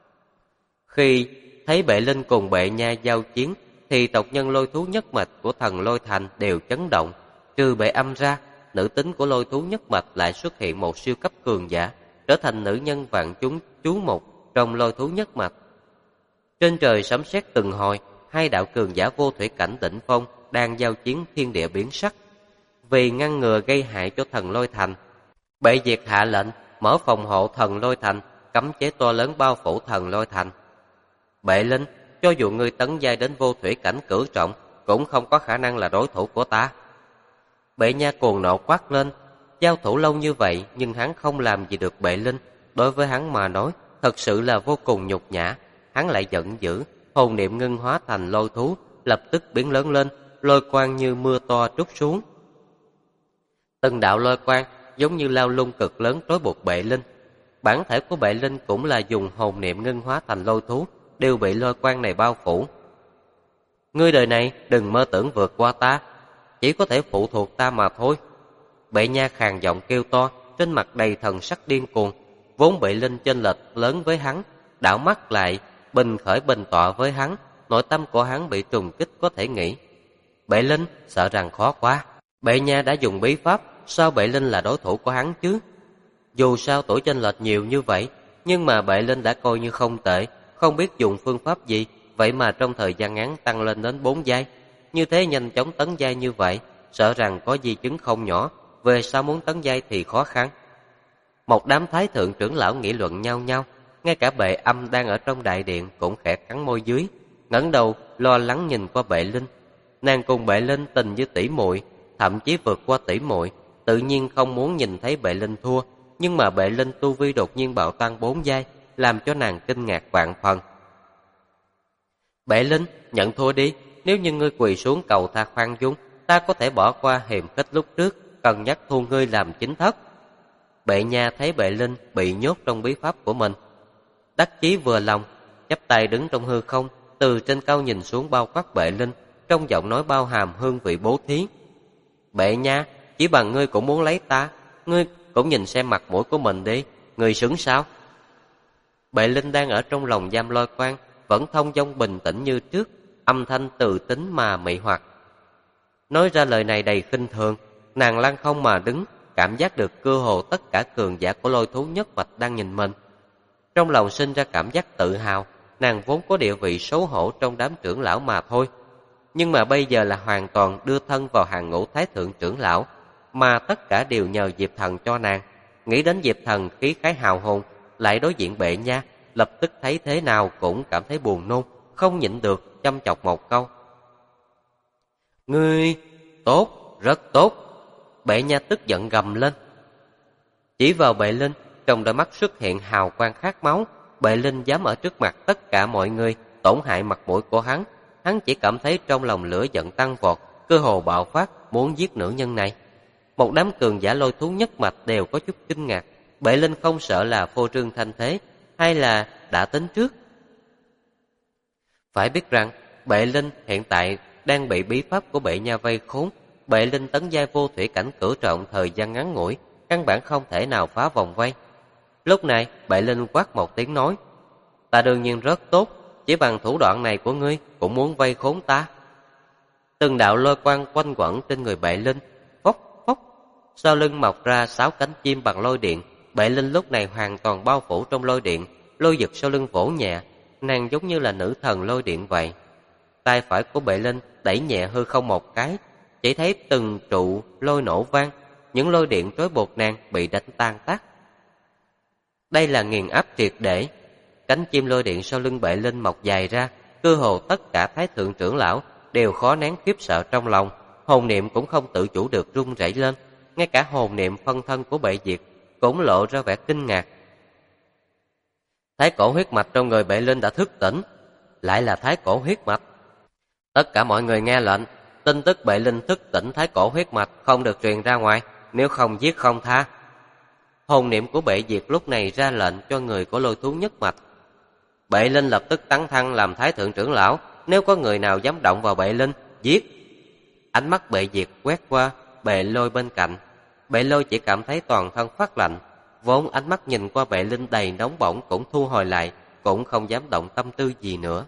Khi thấy Bệ Linh cùng Bệ Nha giao chiến, thì tộc nhân lôi thú nhất mạch của thần lôi thành đều chấn động. Trừ Bệ Âm ra, nữ tính của lôi thú nhất mạch lại xuất hiện một siêu cấp cường giả, trở thành nữ nhân vạn chúng chú mục trong lôi thú nhất mạch. Trên trời sấm sét từng hồi, hai đạo cường giả vô thủy cảnh đỉnh phong đang giao chiến, thiên địa biến sắc. Vì ngăn ngừa gây hại cho thần lôi thành, Bệ Diệt hạ lệnh mở phòng hộ thần lôi thành, cấm chế to lớn bao phủ thần lôi thành. Bệ Linh, cho dù ngươi tấn giai đến vô thủy cảnh cửu trọng, cũng không có khả năng là đối thủ của ta. Bệ Nha cuồng nộ quát lên. Giao thủ lâu như vậy nhưng hắn không làm gì được Bệ Linh, đối với hắn mà nói thật sự là vô cùng nhục nhã. Hắn lại giận dữ, hồn niệm ngưng hóa thành lôi thú, lập tức biến lớn lên, lôi quang như mưa to trút xuống. Từng đạo lôi quang giống như lao lung cực lớn trói buộc Bệ Linh. Bản thể của Bệ Linh cũng là dùng hồn niệm ngưng hóa thành lôi thú, đều bị lôi quang này bao phủ. Ngươi đời này đừng mơ tưởng vượt qua ta, chỉ có thể phụ thuộc ta mà thôi. Bệ Nha khàn giọng kêu to, trên mặt đầy thần sắc điên cuồng. Vốn Bệ Linh chênh lệch lớn với hắn, đảo mắt lại bình khởi bình tọa với hắn, nội tâm của hắn bị trùng kích có thể nghĩ. Bệ Linh sợ rằng khó quá. Bệ Nha đã dùng bí pháp, sao Bệ Linh là đối thủ của hắn chứ? Dù sao tuổi chênh lệch nhiều như vậy, nhưng mà Bệ Linh đã coi như không tệ, không biết dùng phương pháp gì, vậy mà trong thời gian ngắn tăng lên đến 4 giai. Như thế nhanh chóng tấn giai như vậy, sợ rằng có di chứng không nhỏ, về sau muốn tấn giai thì khó khăn. Một đám thái thượng trưởng lão nghị luận nhau nhau, ngay cả Bệ Âm đang ở trong đại điện cũng khẽ cắn môi dưới, ngẩng đầu lo lắng nhìn qua Bệ Linh. Nàng cùng Bệ Linh tình như tỷ muội, thậm chí vượt qua tỷ muội, tự nhiên không muốn nhìn thấy Bệ Linh thua, nhưng mà Bệ Linh tu vi đột nhiên bạo tăng 4 giai, làm cho nàng kinh ngạc vạn phần. Bệ Linh, nhận thua đi, nếu như ngươi quỳ xuống cầu tha khoan dung, ta có thể bỏ qua hiềm khích lúc trước, cân nhắc thu ngươi làm chính thất. Bệ Nha thấy Bệ Linh bị nhốt trong bí pháp của mình, đắc chí vừa lòng, chắp tay đứng trong hư không, từ trên cao nhìn xuống bao quát Bệ Linh, trong giọng nói bao hàm hương vị bố thí. Bệ Nha, chỉ bằng ngươi cũng muốn lấy ta, ngươi cũng nhìn xem mặt mũi của mình đi, ngươi xứng sao? Bệ Linh đang ở trong lòng giam Lôi Quang, vẫn thông dong bình tĩnh như trước, âm thanh từ tính mà mị hoặc. Nói ra lời này đầy khinh thường, nàng lăng không mà đứng, cảm giác được cơ hồ tất cả cường giả của Lôi Thú nhất mạch đang nhìn mình. Trong lòng sinh ra cảm giác tự hào, nàng vốn có địa vị xấu hổ trong đám trưởng lão mà thôi. Nhưng mà bây giờ là hoàn toàn đưa thân vào hàng ngũ thái thượng trưởng lão, mà tất cả đều nhờ Diệp Thần cho nàng. Nghĩ đến Diệp Thần khí khái hào hùng, lại đối diện Bệ Nha, lập tức thấy thế nào cũng cảm thấy buồn nôn, không nhịn được châm chọc một câu. Ngươi tốt, rất tốt. Bệ Nha tức giận gầm lên. Chỉ vào Bệ Linh, trong đôi mắt xuất hiện hào quang khát máu. Bệ Linh dám ở trước mặt tất cả mọi người tổn hại mặt mũi của hắn. Hắn chỉ cảm thấy trong lòng lửa giận tăng vọt, cơ hồ bạo phát, muốn giết nữ nhân này. Một đám cường giả Lôi Thú nhất mạch đều có chút kinh ngạc. Bệ Linh không sợ là phô trương thanh thế, hay là đã tính trước? Phải biết rằng, Bệ Linh hiện tại đang bị bí pháp của Bệ Nha vây khốn. Bệ Linh tấn giai vô thủy cảnh cửu trọng thời gian ngắn ngủi, căn bản không thể nào phá vòng vây. Lúc này, Bệ Linh quát một tiếng nói, ta đương nhiên rất tốt, chỉ bằng thủ đoạn này của ngươi cũng muốn vây khốn ta. Từng đạo lôi quang quanh quẩn trên người Bệ Linh, phốc phốc, sau lưng mọc ra 6 cánh chim bằng lôi điện. Bệ Linh lúc này hoàn toàn bao phủ trong lôi điện, lôi giật sau lưng vỗ nhẹ, nàng giống như là nữ thần lôi điện vậy. Tay phải của Bệ Linh đẩy nhẹ hư không một cái, chỉ thấy từng trụ lôi nổ vang, những lôi điện trói buộc nàng bị đánh tan tác. Đây là nghiền áp triệt để. Cánh chim lôi điện sau lưng Bệ Linh mọc dài ra, cơ hồ tất cả thái thượng trưởng lão đều khó nén khiếp sợ trong lòng, hồn niệm cũng không tự chủ được run rẩy lên, ngay cả hồn niệm phân thân của Bệ Diệt cũng lộ ra vẻ kinh ngạc. Thái cổ huyết mạch trong người Bệ Linh đã thức tỉnh, lại là thái cổ huyết mạch. Tất cả mọi người nghe lệnh, tin tức Bệ Linh thức tỉnh thái cổ huyết mạch không được truyền ra ngoài, nếu không giết không tha. Hồn niệm của Bệ Diệt lúc này ra lệnh cho người của Lôi Thú nhất mạch. Bệ Linh lập tức tấn thăng làm thái thượng trưởng lão, nếu có người nào dám động vào Bệ Linh, giết. Ánh mắt Bệ Diệt quét qua Bệ Lôi bên cạnh. Bệ Lôi chỉ cảm thấy toàn thân phát lạnh, vốn ánh mắt nhìn qua Bệ Linh đầy nóng bỏng cũng thu hồi lại, cũng không dám động tâm tư gì nữa.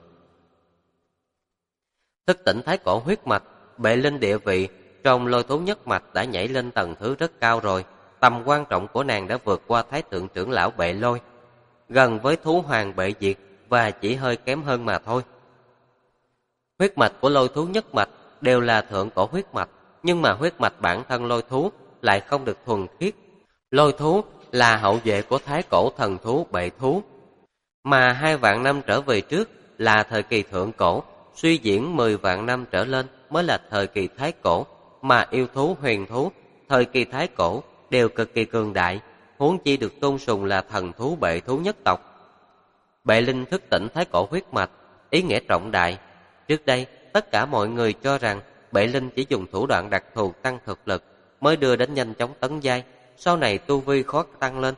Thức tỉnh thái cổ huyết mạch, Bệ Linh địa vị trong Lôi Thú nhất mạch đã nhảy lên tầng thứ rất cao rồi. Tầm quan trọng của nàng đã vượt qua thái thượng trưởng lão Bệ Lôi, gần với thú hoàng Bệ Diệt và chỉ hơi kém hơn mà thôi. Huyết mạch của Lôi Thú nhất mạch đều là thượng cổ huyết mạch, nhưng mà huyết mạch bản thân Lôi Thú lại không được thuần khiết. Lôi Thú là hậu duệ của thái cổ thần thú Bệ Thú, mà 2 vạn năm trở về trước là thời kỳ thượng cổ, suy diễn 10 vạn năm trở lên mới là thời kỳ thái cổ, mà yêu thú huyền thú thời kỳ thái cổ đều cực kỳ cường đại, huống chi được tôn sùng là thần thú Bệ Thú nhất tộc. Bệ Linh thức tỉnh thái cổ huyết mạch, ý nghĩa trọng đại. Trước đây, tất cả mọi người cho rằng Bệ Linh chỉ dùng thủ đoạn đặc thù tăng thực lực mới đưa đến nhanh chóng tấn giai, sau này tu vi khó tăng lên.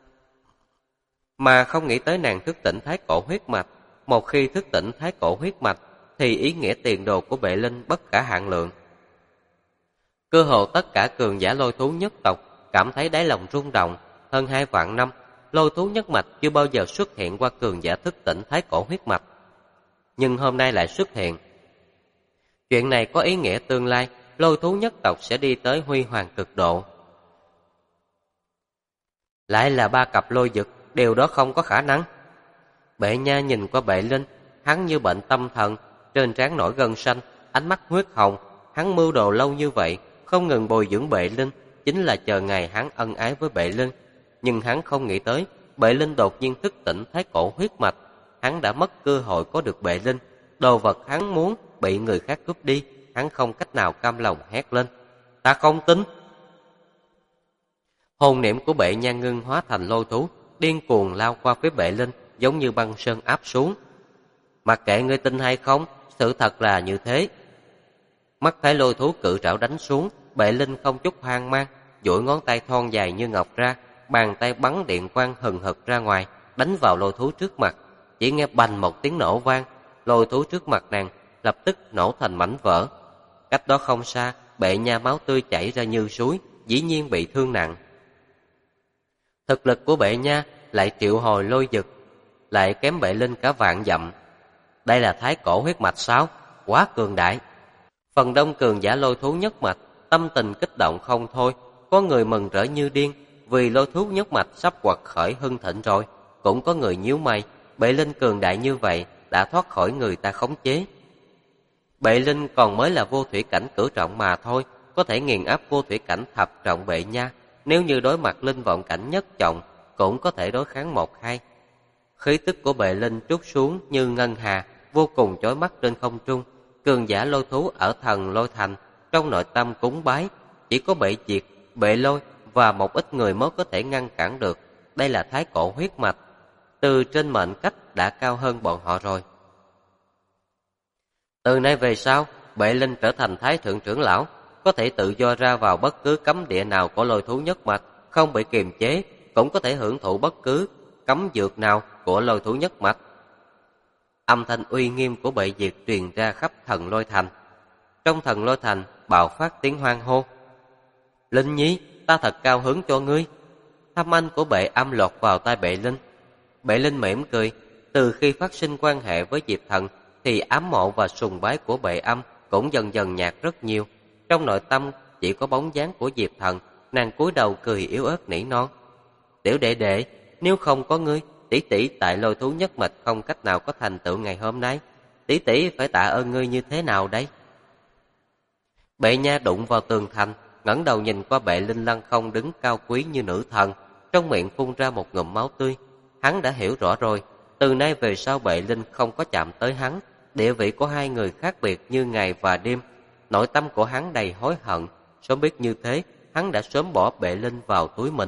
Mà không nghĩ tới nàng thức tỉnh thái cổ huyết mạch. Một khi thức tỉnh thái cổ huyết mạch thì ý nghĩa tiền đồ của Bệ Linh bất khả hạn lượng. Cơ hồ tất cả cường giả Lôi Thú nhất tộc cảm thấy đáy lòng rung động. Hơn 2 vạn năm, Lôi Thú nhất mạch chưa bao giờ xuất hiện qua cường giả thức tỉnh thái cổ huyết mạch, nhưng hôm nay lại xuất hiện. Chuyện này có ý nghĩa tương lai Lôi Thú nhất tộc sẽ đi tới huy hoàng cực độ. Lại là 3 cặp lôi dực, điều đó không có khả năng. Bệ Nha nhìn qua Bệ Linh, hắn như bệnh tâm thần, trên trán nổi gân xanh, ánh mắt huyết hồng. Hắn mưu đồ lâu như vậy, không ngừng bồi dưỡng Bệ Linh, chính là chờ ngày hắn ân ái với Bệ Linh. Nhưng hắn không nghĩ tới, Bệ Linh đột nhiên thức tỉnh thái cổ huyết mạch, hắn đã mất cơ hội có được Bệ Linh. Đồ vật hắn muốn bị người khác cướp đi, hắn không cách nào cam lòng hét lên: ta không tin. Hồn niệm của Bệ Nha ngưng hóa thành lôi thú, điên cuồng lao qua phía Bệ Linh, giống như băng sơn áp xuống. Mặc kệ ngươi tin hay không, sự thật là như thế. Mắt thấy lôi thú cự trảo đánh xuống, Bệ Linh không chút hoang mang, duỗi ngón tay thon dài như ngọc ra, bàn tay bắn điện quang hừng hực ra ngoài, đánh vào lôi thú trước mặt. Chỉ nghe bành một tiếng nổ vang, lôi thú trước mặt nàng lập tức nổ thành mảnh vỡ. Cách đó không xa, Bệ Nha máu tươi chảy ra như suối, dĩ nhiên bị thương nặng. Thực lực của Bệ Nha lại triệu hồi lôi dực, lại kém Bệ Linh cả vạn dặm. Đây là thái cổ huyết mạch sao? Quá cường đại! Phần đông cường giả lôi thú nhất mạch tâm tình kích động không thôi, có người mừng rỡ như điên vì lôi thú nhất mạch sắp quật khởi hưng thịnh rồi, cũng có người nhíu mày, Bệ Linh cường đại như vậy đã thoát khỏi người ta khống chế. Bệ Linh còn mới là vô thủy cảnh cửu trọng mà thôi, có thể nghiền áp vô thủy cảnh thập trọng Bệ Nha, nếu như đối mặt linh vọng cảnh nhất trọng cũng có thể đối kháng 1-2. Khí tức của Bệ Linh trút xuống như ngân hà, vô cùng chói mắt trên không trung. Cường giả lôi thú ở thần lôi thành trong nội tâm cúng bái, chỉ có Bệ Diệt, Bệ Lôi và một ít người mới có thể ngăn cản được. Đây là thái cổ huyết mạch, từ trên mệnh cách đã cao hơn bọn họ rồi. Từ nay về sau, Bệ Linh trở thành thái thượng trưởng lão, có thể tự do ra vào bất cứ cấm địa nào của lôi thú nhất mạch, không bị kiềm chế, cũng có thể hưởng thụ bất cứ cấm dược nào của lôi thú nhất mạch. Âm thanh uy nghiêm của Bệ Diệt truyền ra khắp thần lôi thành. Trong thần lôi thành bạo phát tiếng hoan hô. Linh Nhi, ta thật cao hứng cho ngươi. Thâm anh của Bệ Âm lọt vào tai Bệ Linh. Bệ Linh mỉm cười. Từ khi phát sinh quan hệ với Diệp Thần thì ám mộ và sùng bái của Bệ Âm cũng dần dần nhạt rất nhiều. Trong nội tâm chỉ có bóng dáng của Diệp Thần. Nàng cúi đầu cười yếu ớt nỉ non. Tiểu đệ đệ, nếu không có ngươi, tỷ tỷ tại lôi thú nhất mạch không cách nào có thành tựu ngày hôm nay. Tỷ tỷ phải tạ ơn ngươi như thế nào đây? Bệ Nha đụng vào tường thành, ngẩng đầu nhìn qua Bệ Linh lăng không đứng cao quý như nữ thần, trong miệng phun ra một ngụm máu tươi. Hắn đã hiểu rõ rồi, từ nay về sau Bệ Linh không có chạm tới hắn, địa vị của hai người khác biệt như ngày và đêm. Nội tâm của hắn đầy hối hận, sớm biết như thế, hắn đã sớm bỏ Bệ Linh vào túi mình.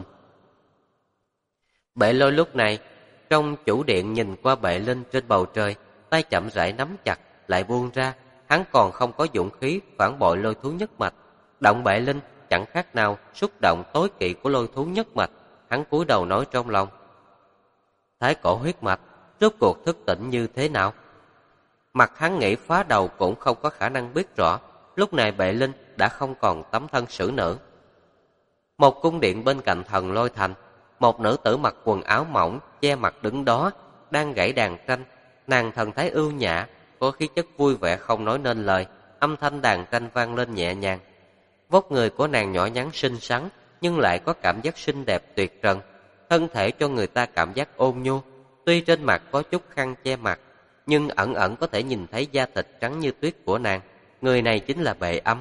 Bệ Lôi lúc này trong chủ điện nhìn qua Bệ Linh trên bầu trời, tay chậm rãi nắm chặt lại buông ra. Hắn còn không có dũng khí phản bội lôi thú nhất mạch. Động Bệ Linh chẳng khác nào xúc động tối kỵ của lôi thú nhất mạch. Hắn cúi đầu nói trong lòng: thái cổ huyết mạch rốt cuộc thức tỉnh như thế nào? Mặt hắn nghĩ phá đầu cũng không có khả năng biết rõ. Lúc này Bệ Linh đã không còn tấm thân xử nữ. Một cung điện bên cạnh thần lôi thành, một nữ tử mặc quần áo mỏng che mặt đứng đó, đang gảy đàn tranh. Nàng thần thái ưu nhã, có khí chất vui vẻ không nói nên lời. Âm thanh đàn tranh vang lên nhẹ nhàng. Vóc người của nàng nhỏ nhắn xinh xắn, nhưng lại có cảm giác xinh đẹp tuyệt trần. Thân thể cho người ta cảm giác ôn nhu. Tuy trên mặt có chút khăn che mặt, nhưng ẩn ẩn có thể nhìn thấy da thịt trắng như tuyết của nàng. Người này chính là Bệ Âm.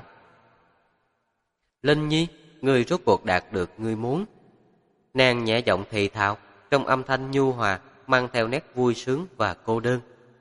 Linh Nhi, người rốt cuộc đạt được ngươi muốn. Nàng nhẹ giọng thì thào, trong âm thanh nhu hòa mang theo nét vui sướng và cô đơn.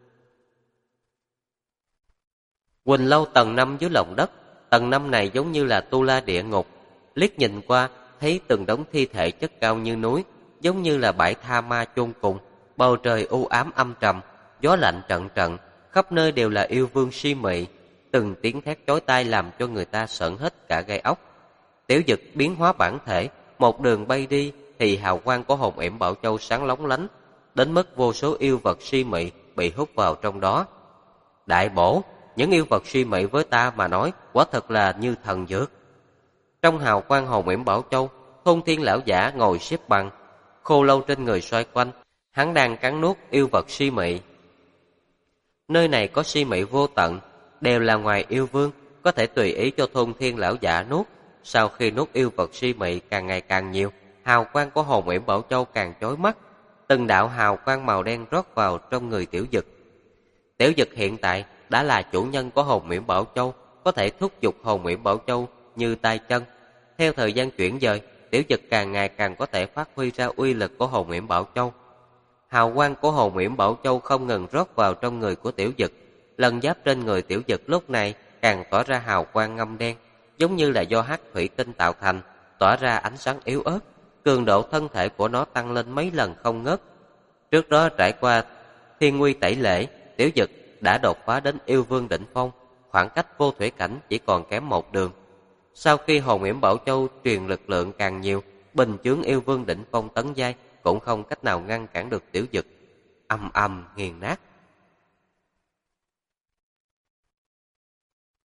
Quỳnh lâu tầng 5 dưới lòng đất. Tầng 5 này giống như là tu la địa ngục. Liếc nhìn qua thấy từng đống thi thể chất cao như núi, giống như là bãi tha ma chôn cùng. Bầu trời u ám âm trầm, gió lạnh trận trận, khắp nơi đều là yêu vương si mị. Từng tiếng thét chói tai làm cho người ta sởn hết cả gai ốc. Tiểu Dực biến hóa bản thể, một đường bay đi thì hào quang của hồn yểm Bảo Châu sáng lóng lánh, đến mức vô số yêu vật si mị bị hút vào trong đó. Đại bổ, những yêu vật si mị với ta mà nói quả thật là như thần dược. Trong hào quang hồn yểm Bảo Châu, Thôn Thiên lão giả ngồi xếp bằng, khô lâu trên người xoay quanh, hắn đang cắn nuốt yêu vật si mị. Nơi này có si mị vô tận, đều là ngoài yêu vương, có thể tùy ý cho Thôn Thiên lão giả nuốt. Sau khi nuốt yêu vật si mị càng ngày càng nhiều, hào quang của hồn yểm Bảo Châu càng chói mắt. Từng đạo hào quang màu đen rót vào trong người Tiểu Dực. Tiểu Dực hiện tại đã là chủ nhân của hồn yểm Bảo Châu, có thể thúc giục hồn yểm Bảo Châu như tay chân. Theo thời gian chuyển dời, Tiểu Dực càng ngày càng có thể phát huy ra uy lực của hồn yểm Bảo Châu. Hào quang của hồn yểm Bảo Châu không ngừng rót vào trong người của Tiểu Dực. Lần giáp trên người Tiểu Dực lúc này càng tỏa ra hào quang ngăm đen, giống như là do hắc thủy tinh tạo thành, tỏa ra ánh sáng yếu ớt. Cường độ thân thể của nó tăng lên mấy lần không ngớt. Trước đó trải qua thiên nguy tẩy lễ, Tiểu Dực đã đột phá đến yêu vương đỉnh phong, khoảng cách vô thủy cảnh chỉ còn kém một đường. Sau khi hồn yểm Bảo Châu truyền lực lượng càng nhiều, bình chướng yêu vương đỉnh phong tấn giai cũng không cách nào ngăn cản được Tiểu Dực. Ầm ầm nghiền nát.